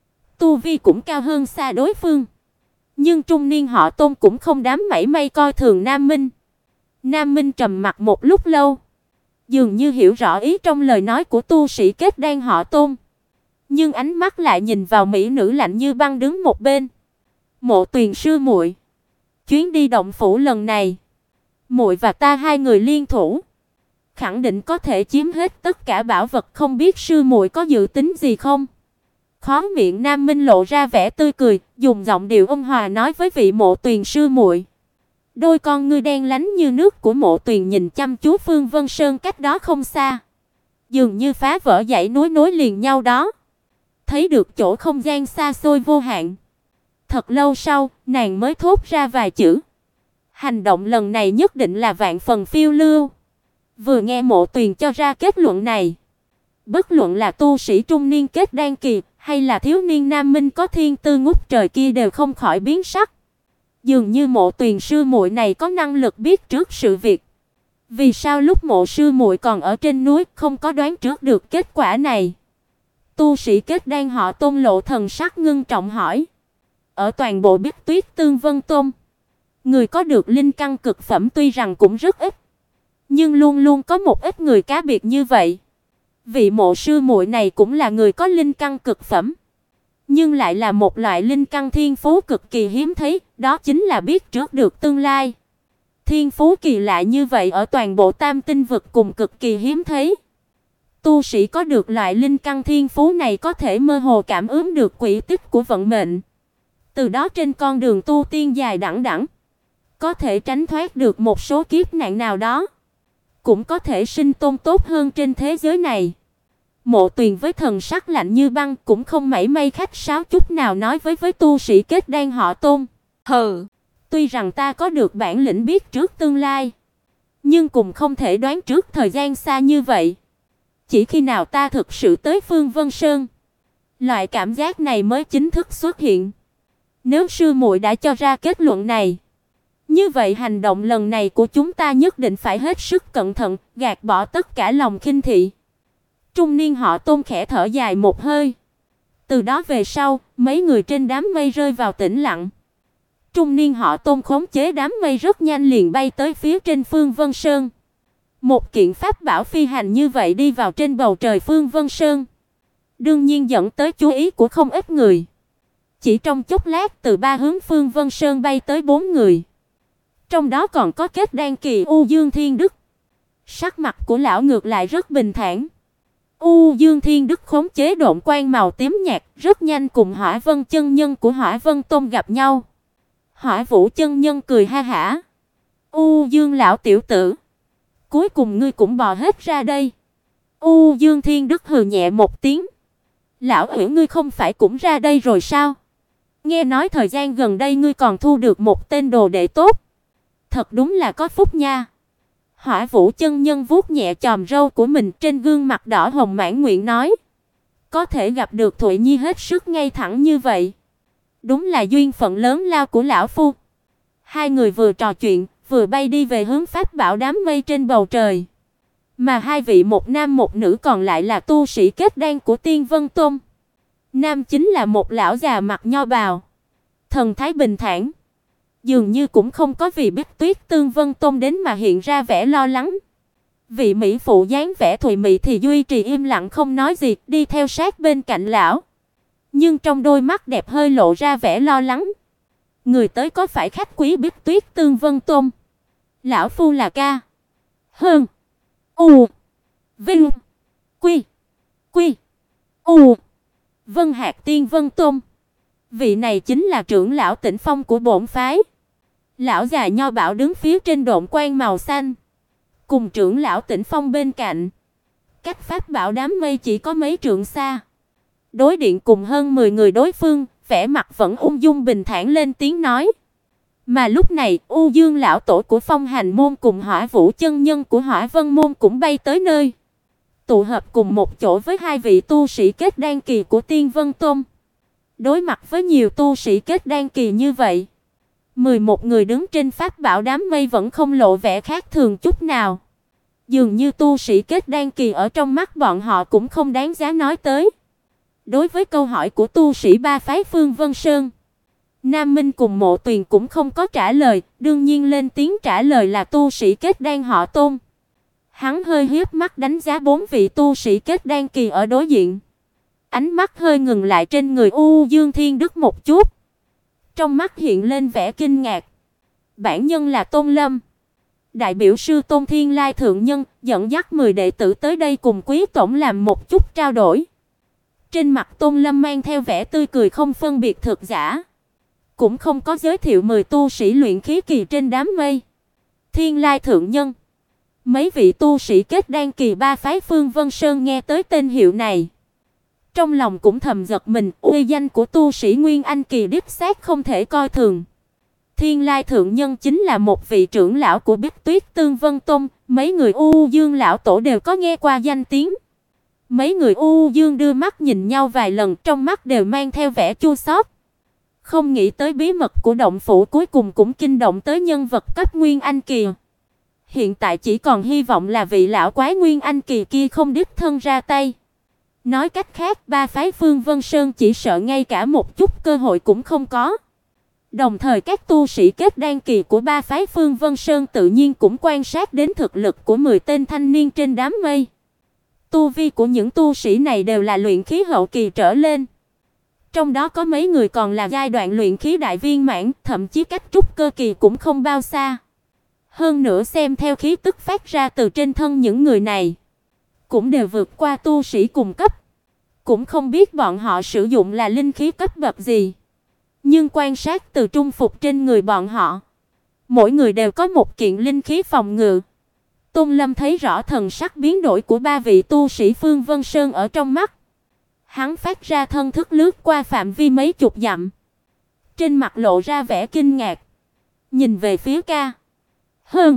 tu vi cũng cao hơn xa đối phương, nhưng trung niên họ Tôn cũng không dám mảy may coi thường Nam Minh. Nam Minh trầm mặc một lúc lâu, dường như hiểu rõ ý trong lời nói của tu sĩ kết đan họ Tôn, nhưng ánh mắt lại nhìn vào mỹ nữ lạnh như băng đứng một bên. "Mộ Tuyền sư muội, chuyến đi động phủ lần này, muội và ta hai người liên thủ, khẳng định có thể chiếm hết tất cả bảo vật, không biết sư muội có dự tính gì không?" Khóe miệng Nam Minh lộ ra vẻ tươi cười, dùng giọng điệu ôn hòa nói với vị Mộ Tuyền sư muội. Đôi con ngươi đen lánh như nước của Mộ Tuyền nhìn chăm chú Phương Vân Sơn cách đó không xa, dường như phá vỡ dãy núi nối liền nhau đó, thấy được chỗ không gian xa xôi vô hạn. Thật lâu sau, nàng mới thốt ra vài chữ. Hành động lần này nhất định là vạn phần phiêu lưu. Vừa nghe Mộ Tuyền cho ra kết luận này, bất luận là tu sĩ trung niên kết đan kỳ hay là thiếu niên Nam Minh có thiên tư ngút trời kia đều không khỏi biến sắc. Dường như Mộ Tuyền sư muội này có năng lực biết trước sự việc. Vì sao lúc Mộ sư muội còn ở trên núi không có đoán trước được kết quả này? Tu sĩ kết đan họ Tôn lộ thần sắc ngưng trọng hỏi. Ở toàn bộ Bích Tuyết Tương Vân Tôn, người có được linh căn cực phẩm tuy rằng cũng rất ít, nhưng luôn luôn có một ít người cá biệt như vậy. Vị Mộ sư muội này cũng là người có linh căn cực phẩm, nhưng lại là một loại linh căn thiên phú cực kỳ hiếm thấy, đó chính là biết trước được tương lai. Thiên phú kỳ lạ như vậy ở toàn bộ Tam Tinh vực cùng cực kỳ hiếm thấy. Tu sĩ có được loại linh căn thiên phú này có thể mơ hồ cảm ứng được quỹ tích của vận mệnh. Từ đó trên con đường tu tiên dài đẵng đẵng, có thể tránh thoát được một số kiếp nạn nào đó, cũng có thể sinh tồn tốt hơn trên thế giới này. Mộ Tuyền với thần sắc lạnh như băng cũng không mảy may khách sáo chút nào nói với tu sĩ kết đan họ Tôn. "Hừ, tuy rằng ta có được bản lĩnh biết trước tương lai, nhưng cũng không thể đoán trước thời gian xa như vậy. Chỉ khi nào ta thực sự tới Phương Vân Sơn, loại cảm giác này mới chính thức xuất hiện. Nếu sư muội đã cho ra kết luận này, như vậy hành động lần này của chúng ta nhất định phải hết sức cẩn thận, gạt bỏ tất cả lòng khinh thị." Trung niên họ Tôn khẽ thở dài một hơi. Từ đó về sau, mấy người trên đám mây rơi vào tĩnh lặng. Trung niên họ Tôn khống chế đám mây rất nhanh liền bay tới phía trên Phương Vân Sơn. Một kiện pháp bảo phi hành như vậy đi vào trên bầu trời Phương Vân Sơn, đương nhiên dẫn tới chú ý của không ít người. Chỉ trong chốc lát, từ 3 hướng Phương Vân Sơn bay tới 4 người. Trong đó còn có kết đan kỳ U Dương Thiên Đức. Sắc mặt của lão ngược lại rất bình thản. U Dương Thiên Đức khống chế độn quang màu tím nhạt, rất nhanh cùng Hỏa Vân chân nhân của Hỏa Vân Tôn gặp nhau. Hỏa Vũ chân nhân cười ha hả. U Dương lão tiểu tử, cuối cùng ngươi cũng bò hết ra đây. U Dương Thiên Đức hừ nhẹ một tiếng. Lão Uyển ngươi không phải cũng ra đây rồi sao? Nghe nói thời gian gần đây ngươi còn thu được một tên đồ đệ tốt. Thật đúng là có phúc nha. Hỏa Vũ chân nhân vuốt nhẹ chòm râu của mình, trên gương mặt đỏ hồng mãn nguyện nói: "Có thể gặp được Thụy Nhi hết sức ngay thẳng như vậy, đúng là duyên phận lớn lao của lão phu." Hai người vừa trò chuyện, vừa bay đi về hướng pháp bảo đám mây trên bầu trời. Mà hai vị một nam một nữ còn lại là tu sĩ kết đan của Tiên Vân Tôn. Nam chính là một lão già mặc nho bào, thần thái bình thản, dường như cũng không có vì Bích Tuyết Tương Vân Tôn đến mà hiện ra vẻ lo lắng. Vị mỹ phụ dáng vẻ thùy mị thì duy trì im lặng không nói gì, đi theo sát bên cạnh lão. Nhưng trong đôi mắt đẹp hơi lộ ra vẻ lo lắng. Người tới có phải khách quý Bích Tuyết Tương Vân Tôn? Lão phu là Ca Hơn U Vinh Quy Quy U Vân Hạc Tiên Vân Tôn. Vị này chính là trưởng lão Tĩnh Phong của bổn phái. Lão già nho bảo đứng phía trên độn quang màu xanh, cùng trưởng lão Tĩnh Phong bên cạnh, cách pháp bảo đám mây chỉ có mấy trượng xa. Đối điện cùng hơn 10 người đối phương, vẻ mặt vẫn ung dung bình thản lên tiếng nói. Mà lúc này, U Dương lão tổ của Phong Hành môn cùng Hỏa Vũ chân nhân của Hỏa Vân môn cũng bay tới nơi, tụ hợp cùng một chỗ với hai vị tu sĩ kết đan kỳ của Tiên Vân Tôn. Đối mặt với nhiều tu sĩ kết đan kỳ như vậy, 11 người đứng trên pháp bảo đám mây vẫn không lộ vẻ khác thường chút nào. Dường như tu sĩ kết đan kỳ ở trong mắt bọn họ cũng không đáng giá nói tới. Đối với câu hỏi của tu sĩ ba phái Phương Vân Sơn, Nam Minh cùng Mộ Tuyền cũng không có trả lời, đương nhiên lên tiếng trả lời là tu sĩ kết đan họ Tôn. Hắn hơi hiếp mắt đánh giá bốn vị tu sĩ kết đan kỳ ở đối diện. Ánh mắt hơi ngừng lại trên người U Dương Thiên Đức một chút. Trong mắt hiện lên vẻ kinh ngạc. Bản nhân là Tôn Lâm, đại biểu sư Tôn Thiên Lai thượng nhân, dẫn dắt 10 đệ tử tới đây cùng quý tổng làm một chút trao đổi. Trên mặt Tôn Lâm mang theo vẻ tươi cười không phân biệt thực giả, cũng không có giới thiệu 10 tu sĩ luyện khí kỳ trên đám mây. Thiên Lai thượng nhân, mấy vị tu sĩ kết đan kỳ ba phái Phương Vân Sơn nghe tới tên hiệu này, trong lòng cũng thầm giật mình, uy danh của tu sĩ Nguyên Anh kỳ đích xác không thể coi thường. Thiên Lai thượng nhân chính là một vị trưởng lão của Bích Tuyết Tương Vân Tôn, mấy người U Dương lão tổ đều có nghe qua danh tiếng. Mấy người U Dương đưa mắt nhìn nhau vài lần, trong mắt đều mang theo vẻ chua xót. Không nghĩ tới bí mật của động phủ cuối cùng cũng kinh động tới nhân vật cấp Nguyên Anh kỳ. Hiện tại chỉ còn hy vọng là vị lão quái Nguyên Anh kỳ kia không đích thân ra tay. Nói cách khác, ba phái Phương Vân Sơn chỉ sợ ngay cả một chút cơ hội cũng không có. Đồng thời các tu sĩ kết đan kỳ của ba phái Phương Vân Sơn tự nhiên cũng quan sát đến thực lực của 10 tên thanh niên trên đám mây. Tu vi của những tu sĩ này đều là luyện khí hậu kỳ trở lên. Trong đó có mấy người còn là giai đoạn luyện khí đại viên mãn, thậm chí cách trúc cơ kỳ cũng không bao xa. Hơn nữa xem theo khí tức phát ra từ trên thân những người này, cũng đều vượt qua tu sĩ cùng cấp. Cũng không biết bọn họ sử dụng là linh khí cấp bậc gì, nhưng quan sát từ trung phục trên người bọn họ, mỗi người đều có một kiện linh khí phòng ngự. Tôn Lâm thấy rõ thần sắc biến đổi của ba vị tu sĩ Phương Vân Sơn ở trong mắt. Hắn phát ra thân thức lướt qua phạm vi mấy chục dặm, trên mặt lộ ra vẻ kinh ngạc, nhìn về phía Ca Hơn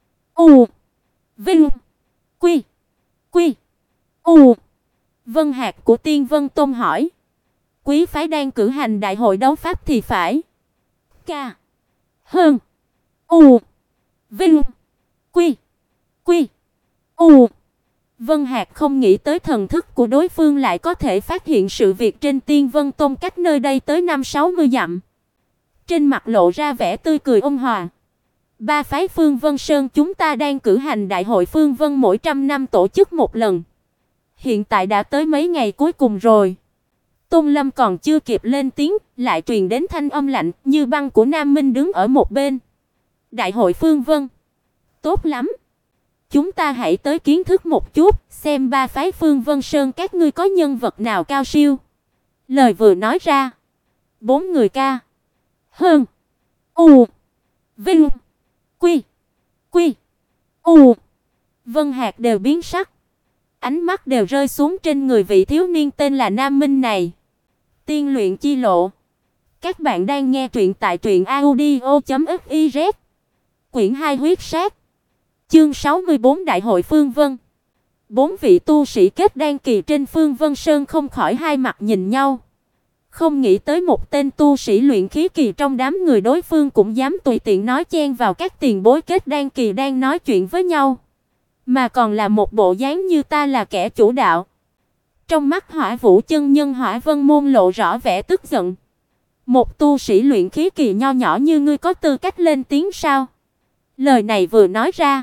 U Vinh Quy Quy U Vân Hạc của Tiên Vân Tôn hỏi: quý phái đang cử hành đại hội đấu pháp thì phải? Ca Hơn U Vinh Quy Quy U Vân Hạc không nghĩ tới thần thức của đối phương lại có thể phát hiện sự việc trên Tiên Vân Tôn cách nơi đây tới 50-60 dặm. Trên mặt lộ ra vẻ tươi cười ôn hòa. Ba phái Phương Vân Sơn chúng ta đang cử hành đại hội Phương Vân mỗi 100 năm tổ chức một lần. Hiện tại đã tới mấy ngày cuối cùng rồi. Tôn Lâm còn chưa kịp lên tiếng, lại truyền đến thanh âm lạnh như băng của Nam Minh đứng ở một bên. Đại hội Phương Vân. Tốt lắm. Chúng ta hãy tới kiến thức một chút, xem ba phái Phương Vân Sơn các ngươi có nhân vật nào cao siêu. Lời vừa nói ra, bốn người ca, hơn, u, vinh, quy, quy, u, Vân Hạc đều biến sắc. Ánh mắt đều rơi xuống trên người vị thiếu niên tên là Nam Minh này. Tiên luyện chi lộ. Các bạn đang nghe truyện tại truyệnaudio.fiz. Quyển 2 huyết sát. Chương 64 Đại hội Phương Vân. Bốn vị tu sĩ kết đan kỳ trên Phương Vân Sơn không khỏi hai mặt nhìn nhau. Không nghĩ tới một tên tu sĩ luyện khí kỳ trong đám người đối phương cũng dám tùy tiện nói chen vào các tiền bối kết đan kỳ đang nói chuyện với nhau, mà còn là một bộ dáng như ta là kẻ chủ đạo. Trong mắt Hỏa Vũ chân nhân Hỏa Vân môn lộ rõ vẻ tức giận. Một tu sĩ luyện khí kỳ nho nhỏ như ngươi có tư cách lên tiếng sao? Lời này vừa nói ra,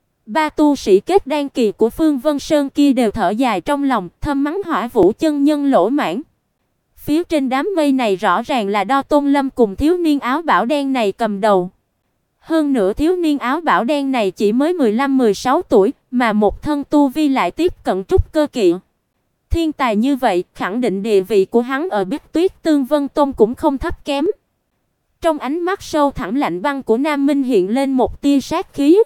ba tu sĩ kết đan kỳ của Phương Vân Sơn kia đều thở dài trong lòng, thầm mắng Hỏa Vũ chân nhân lỗ mãng. Phía trên đám mây này rõ ràng là Do Tôn Lâm cùng thiếu niên áo bảo đen này cầm đầu. Hơn nữa thiếu niên áo bảo đen này chỉ mới 15-16 tuổi, mà một thân tu vi lại tiếp cận trúc cơ kỳ. Thiên tài như vậy, khẳng định địa vị của hắn ở Bích Tuyết Tương Vân Tôn cũng không thấp kém. Trong ánh mắt sâu thẳm lạnh băng của Nam Minh hiện lên một tia sát khí.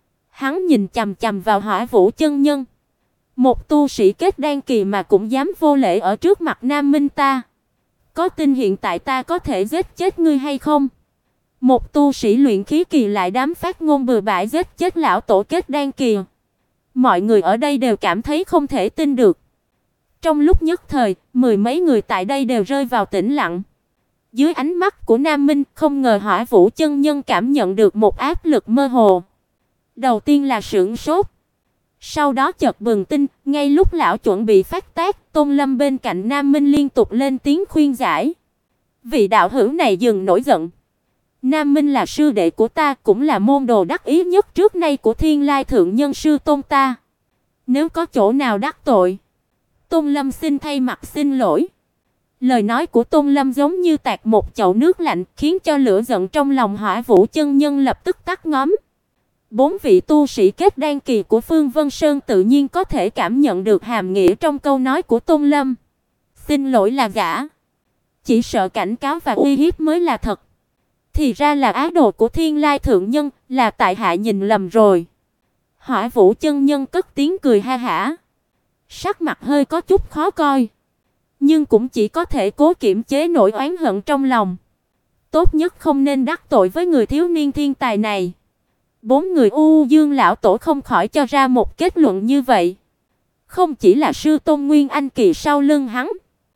Hắn nhìn chằm chằm vào Hỏa Vũ chân nhân. Một tu sĩ kết đan kỳ mà cũng dám vô lễ ở trước mặt Nam Minh ta. Có tin hiện tại ta có thể giết chết ngươi hay không? Một tu sĩ luyện khí kỳ lại dám phát ngôn bừa bãi giết chết lão tổ kết đan kỳ. Mọi người ở đây đều cảm thấy không thể tin được. Trong lúc nhất thời, mười mấy người tại đây đều rơi vào tĩnh lặng. Dưới ánh mắt của Nam Minh, không ngờ Hỏa Vũ chân nhân cảm nhận được một áp lực mơ hồ. Đầu tiên là sửng sốt, sau đó chợt bừng tỉnh, ngay lúc lão chuẩn bị phát tác, Tôn Lâm bên cạnh Nam Minh liên tục lên tiếng khuyên giải. Vị đạo hữu này dừng nổi giận. Nam Minh là sư đệ của ta, cũng là môn đồ đắc ý nhất trước nay của Thiên Lai thượng nhân sư tôn ta. Nếu có chỗ nào đắc tội, Tôn Lâm xin thay mặt xin lỗi. Lời nói của Tôn Lâm giống như tạt một chậu nước lạnh, khiến cho lửa giận trong lòng Hỏa Vũ chân nhân lập tức tắt ngóm. Bốn vị tu sĩ kết đan kỳ của Phương Vân Sơn tự nhiên có thể cảm nhận được hàm nghĩa trong câu nói của Tôn Lâm. Xin lỗi là giả, chỉ sợ cảnh cáo và uy hiếp mới là thật. Thì ra là ái đồ của Thiên Lai thượng nhân, là tại hạ nhìn lầm rồi. Hỏa Vũ chân nhân cất tiếng cười ha hả. Sắc mặt hơi có chút khó coi, nhưng cũng chỉ có thể cố kiềm chế nỗi oán hận trong lòng. Tốt nhất không nên đắc tội với người thiếu niên thiên tài này. Bốn người U Dương lão tổ không khỏi cho ra một kết luận như vậy. Không chỉ là sư tôn Nguyên Anh kỳ sau lưng hắn,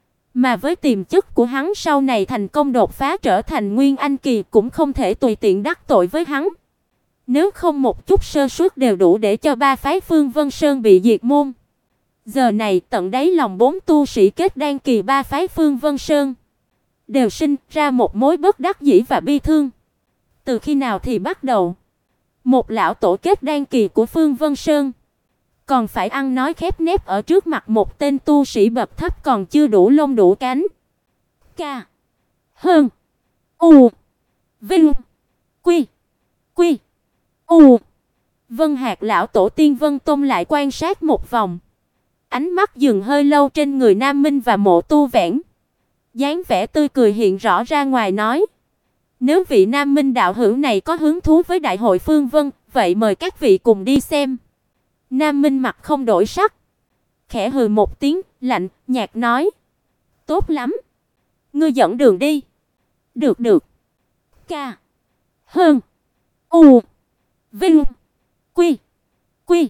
mà với tiềm chất của hắn sau này thành công đột phá trở thành Nguyên Anh kỳ cũng không thể tùy tiện đắc tội với hắn. Nếu không một chút sơ suất đều đủ để cho ba phái Phương Vân Sơn bị diệt môn. Giờ này tận đáy lòng bốn tu sĩ kết đan kỳ ba phái Phương Vân Sơn đều sinh ra một mối bất đắc dĩ và bi thương. Từ khi nào thì bắt đầu, một lão tổ kết đan kỳ của Phương Vân Sơn còn phải ăn nói khép nép ở trước mặt một tên tu sĩ bậc thấp còn chưa đủ lông đủ cánh. Ca, hơn, u, vinh, quy, quy, u. Vân Hạc lão tổ Tiên Vân Tôn lại quan sát một vòng, ánh mắt dừng hơi lâu trên người Nam Minh và Mộ Tu Vãn. Dáng vẻ tươi cười hiện rõ ra ngoài nói: "Nếu vị Nam Minh đạo hữu này có hứng thú với đại hội Phương Vân, vậy mời các vị cùng đi xem." Nam Minh mặt không đổi sắc, khẽ hừ một tiếng, lạnh nhạt nói: "Tốt lắm, ngươi dẫn đường đi." "Được được." Ca, hơn, u, vinh, quy, quy,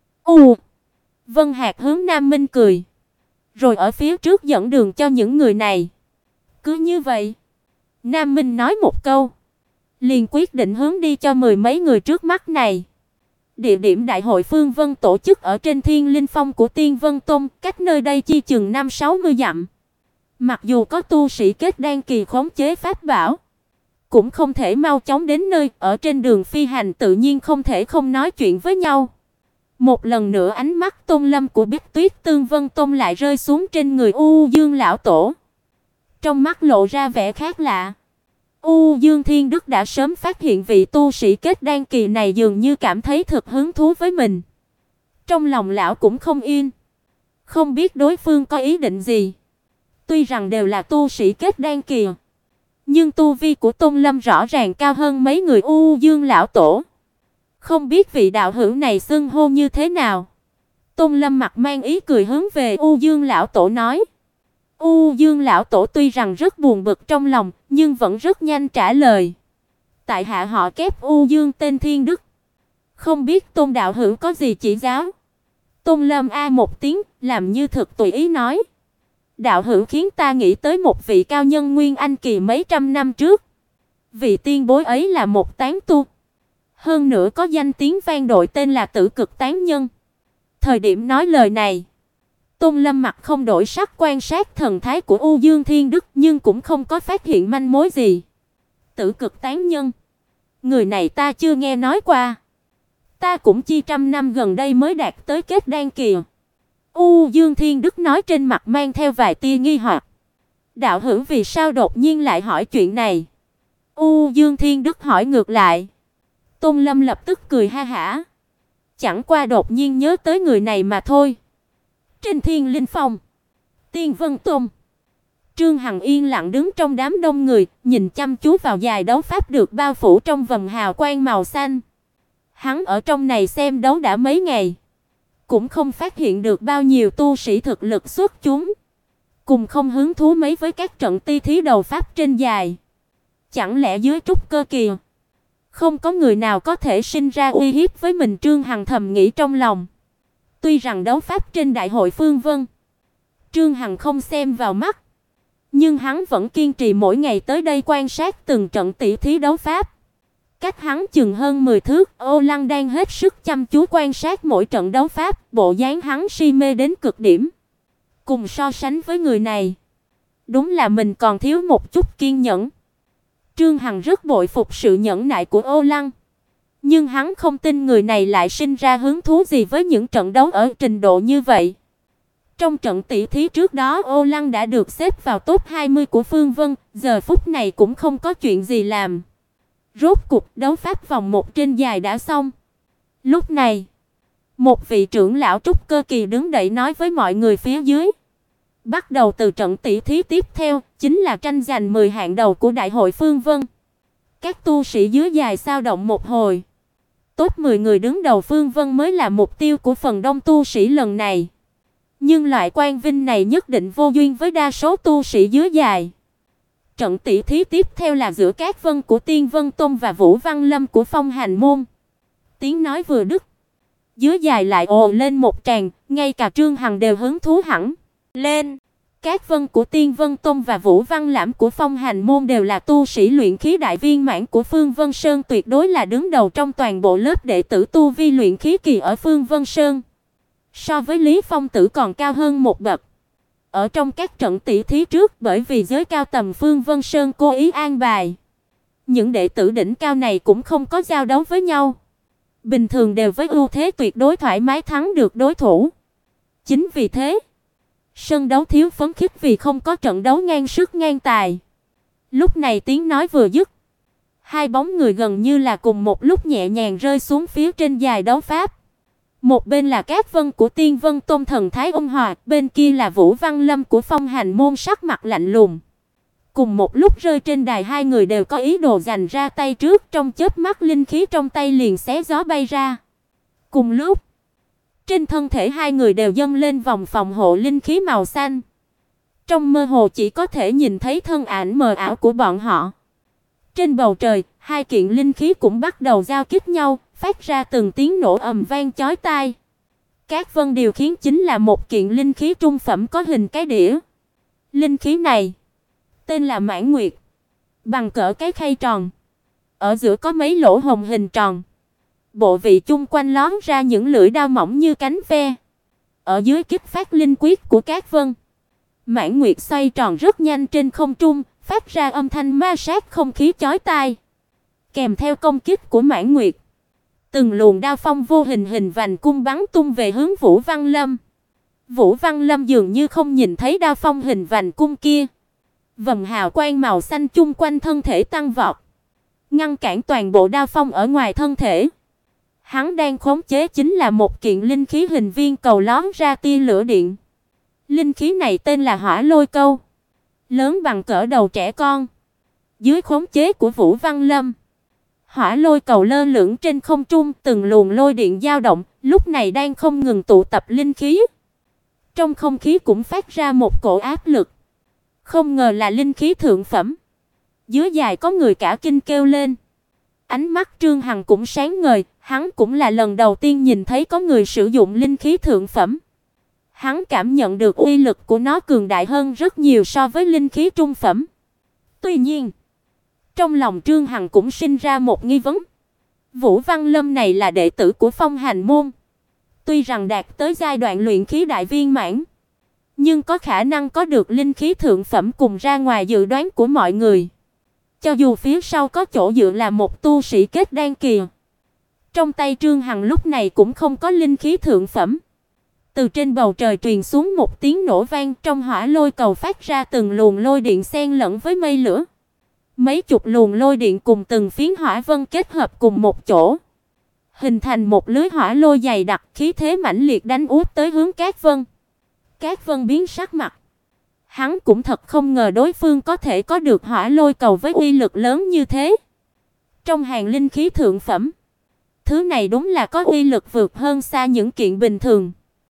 u. Vân Hạc hướng Nam Minh cười, rồi ở phía trước dẫn đường cho những người này. Cứ như vậy, Nam Minh nói một câu, liền quyết định hướng đi cho mười mấy người trước mắt này. Địa điểm đại hội Phương Vân tổ chức ở trên Thiên Linh Phong của Tiên Vân Tôn, cách nơi đây chi chừng 50-60 dặm. Mặc dù có tu sĩ kết đan kỳ khống chế pháp bảo, cũng không thể mau chóng đến nơi, ở trên đường phi hành tự nhiên không thể không nói chuyện với nhau. Một lần nữa ánh mắt Tôn Lâm của Bích Tuyết Tương Vân Tôn lại rơi xuống trên người U Dương lão tổ. Trong mắt lộ ra vẻ khác lạ. Dương Thiên Đức đã sớm phát hiện vị tu sĩ kết đan kỳ này dường như cảm thấy thực hứng thú với mình. Trong lòng lão cũng không yên, không biết đối phương có ý định gì. Tuy rằng đều là tu sĩ kết đan kỳ, nhưng tu vi của Tôn Lâm rõ ràng cao hơn mấy người Dương lão tổ. Không biết vị đạo hữu này xưng hô như thế nào? Tôn Lâm mặt mang ý cười hướng về Dương lão tổ nói. Dương lão tổ tuy rằng rất buồn bực trong lòng, nhưng vẫn rất nhanh trả lời. Tại hạ họ Kép Dương tên Thiên Đức. Không biết Tôn đạo hữu có gì chỉ giáo? Tôn Lâm a một tiếng, làm như thực tùy ý nói. Đạo hữu khiến ta nghĩ tới một vị cao nhân Nguyên Anh kỳ mấy trăm năm trước. Vị tiên bối ấy là một tán tu. Hơn nữa có danh tiếng vang dội tên là Tử Cực Tán Nhân. Thời điểm nói lời này, Tôn Lâm mặt không đổi sắc quan sát thần thái của Dương Thiên Đức nhưng cũng không có phát hiện manh mối gì. Tử Cực Tán Nhân, người này ta chưa nghe nói qua. Ta cũng chi trăm năm gần đây mới đạt tới kết đan kỳ. Dương Thiên Đức nói trên mặt mang theo vài tia nghi hoặc. Đạo hữu vì sao đột nhiên lại hỏi chuyện này? Dương Thiên Đức hỏi ngược lại. Tôn Lâm lập tức cười ha hả. Chẳng qua đột nhiên nhớ tới người này mà thôi. Trên Thiên Linh Phong, Tiên Vân Tông, Trương Hằng yên lặng đứng trong đám đông người, nhìn chăm chú vào giài đấu pháp được bao phủ trong vầng hào quang màu xanh. Hắn ở trong này xem đấu đã mấy ngày, cũng không phát hiện được bao nhiêu tu sĩ thực lực xuất chúng, cùng không hứng thú mấy với các trận ti thí đầu pháp trên giài. Chẳng lẽ dưới trúc cơ kỳ, không có người nào có thể sinh ra uy hiếp với mình? Trương Hằng thầm nghĩ trong lòng. Tuy rằng đấu pháp trên đại hội Phương Vân, Trương Hằng không xem vào mắt, nhưng hắn vẫn kiên trì mỗi ngày tới đây quan sát từng trận tỷ thí đấu pháp. Cách hắn chừng hơn 10 thước, Ô Lăng đang hết sức chăm chú quan sát mỗi trận đấu pháp, bộ dáng hắn si mê đến cực điểm. Cùng so sánh với người này, đúng là mình còn thiếu một chút kiên nhẫn. Trương Hằng rất bội phục sự nhẫn nại của Ô Lăng, nhưng hắn không tin người này lại sinh ra hứng thú gì với những trận đấu ở trình độ như vậy. Trong trận tỷ thí trước đó, Ô Lăng đã được xếp vào top 20 của Phương Vân, giờ phút này cũng không có chuyện gì làm. Rốt cục đấu pháp vòng 1 trên giài đã xong. Lúc này, một vị trưởng lão trúc cơ kỳ đứng dậy nói với mọi người phía dưới. Bắt đầu từ trận tỷ thí tiếp theo, chính là tranh giành 10 hạng đầu của đại hội Phương Vân. Các tu sĩ dưới giài xao động một hồi. Top 10 người đứng đầu Phương Vân mới là mục tiêu của phần đông tu sĩ lần này. Nhưng loại quan vinh này nhất định vô duyên với đa số tu sĩ dưới giài. Trận tỷ thí tiếp theo là giữa Cát Vân của Tiên Vân Tông và Vũ Văn Lâm của Phong Hành Môn. Tiếng nói vừa dứt, dưới giài lại ồ lên một tràng, ngay cả Trương Hằng đều hứng thú hẳn lên. Cát Vân của Tiên Vân Tông và Vũ Văn Lãm của Phong Hành Môn đều là tu sĩ luyện khí đại viên mãn của Phương Vân Sơn, tuyệt đối là đứng đầu trong toàn bộ lớp đệ tử tu vi luyện khí kỳ ở Phương Vân Sơn. So với Lý Phong Tử còn cao hơn một bậc. Ở trong các trận tỷ thí trước, bởi vì giới cao tầm Phương Vân Sơn cố ý an bài, những đệ tử đỉnh cao này cũng không có giao đấu với nhau. Bình thường đều với ưu thế tuyệt đối thoải mái thắng được đối thủ. Chính vì thế, sân đấu thiếu phấn khích vì không có trận đấu ngang sức ngang tài. Lúc này tiếng nói vừa dứt, hai bóng người gần như là cùng một lúc nhẹ nhàng rơi xuống phía trên giài đấu pháp. Một bên là Cát Vân của Tiên Vân Tôn thần thái ôn hòa, bên kia là Vũ Văn Lâm của Phong Hành Môn sắc mặt lạnh lùng. Cùng một lúc rơi trên đài, hai người đều có ý đồ giành ra tay trước, trong chớp mắt linh khí trong tay liền xé gió bay ra. Cùng lúc, trên thân thể hai người đều dâng lên vòng phòng hộ linh khí màu xanh. Trong mơ hồ chỉ có thể nhìn thấy thân ảnh mờ ảo của bọn họ. Trên bầu trời, hai kiện linh khí cũng bắt đầu giao kích nhau, phát ra từng tiếng nổ ầm vang chói tai. Cát Vân điều khiển chính là một kiện linh khí trung phẩm có hình cái đĩa. Linh khí này tên là Mãn Nguyệt, bằng cỡ cái khay tròn, ở giữa có mấy lỗ hồng hình tròn. Bộ vị chung quanh lóm ra những lưỡi đao mỏng như cánh ve. Ở dưới kích phát linh quyết của Cát Vân, Mãn Nguyệt xoay tròn rất nhanh trên không trung, phát ra âm thanh ma sát không khí chói tai. Kèm theo công kích của Mãn Nguyệt, từng luồng đao phong vô hình hình vành cung bắn tung về hướng Vũ Văn Lâm. Vũ Văn Lâm dường như không nhìn thấy đao phong hình vành cung kia, Vầng hào quang màu xanh chung quanh thân thể tăng vọt, ngăn cản toàn bộ đao phong ở ngoài thân thể. Hắn đang khống chế chính là một kiện linh khí hình viên cầu lóe ra tia lửa điện. Linh khí này tên là Hỏa Lôi Câu, lớn bằng cỡ đầu trẻ con. Dưới khống chế của Vũ Văn Lâm, Hỏa Lôi Cầu lơ lửng trên không trung, từng luồng lôi điện dao động, lúc này đang không ngừng tụ tập linh khí. Trong không khí cũng phát ra một cổ áp lực. Không ngờ là linh khí thượng phẩm. Dưới dài có người cả kinh kêu lên. Ánh mắt Trương Hằng cũng sáng ngời, hắn cũng là lần đầu tiên nhìn thấy có người sử dụng linh khí thượng phẩm. Hắn cảm nhận được uy lực của nó cường đại hơn rất nhiều so với linh khí trung phẩm. Tuy nhiên, trong lòng Trương Hằng cũng sinh ra một nghi vấn. Vũ Văn Lâm này là đệ tử của Phong Hành môn, tuy rằng đạt tới giai đoạn luyện khí đại viên mãn, nhưng có khả năng có được linh khí thượng phẩm cùng ra ngoài dự đoán của mọi người. Cho dù phía sau có chỗ dựa là một tu sĩ kết đan kỳ, trong tay Trương Hằng lúc này cũng không có linh khí thượng phẩm. Từ trên bầu trời truyền xuống một tiếng nổ vang, trong Hỏa Lôi Cầu phát ra từng luồng lôi điện xen lẫn với mây lửa. Mấy chục luồng lôi điện cùng từng phiến hỏa vân kết hợp cùng một chỗ, hình thành một lưới hỏa lôi dày đặc, khí thế mãnh liệt đánh úp tới hướng Cát Vân. Cát Vân biến sắc mặt. Hắn cũng thật không ngờ đối phương có thể có được Hỏa Lôi Cầu với uy lực lớn như thế. Trong hàng linh khí thượng phẩm, thứ này đúng là có uy lực vượt hơn xa những kiện bình thường.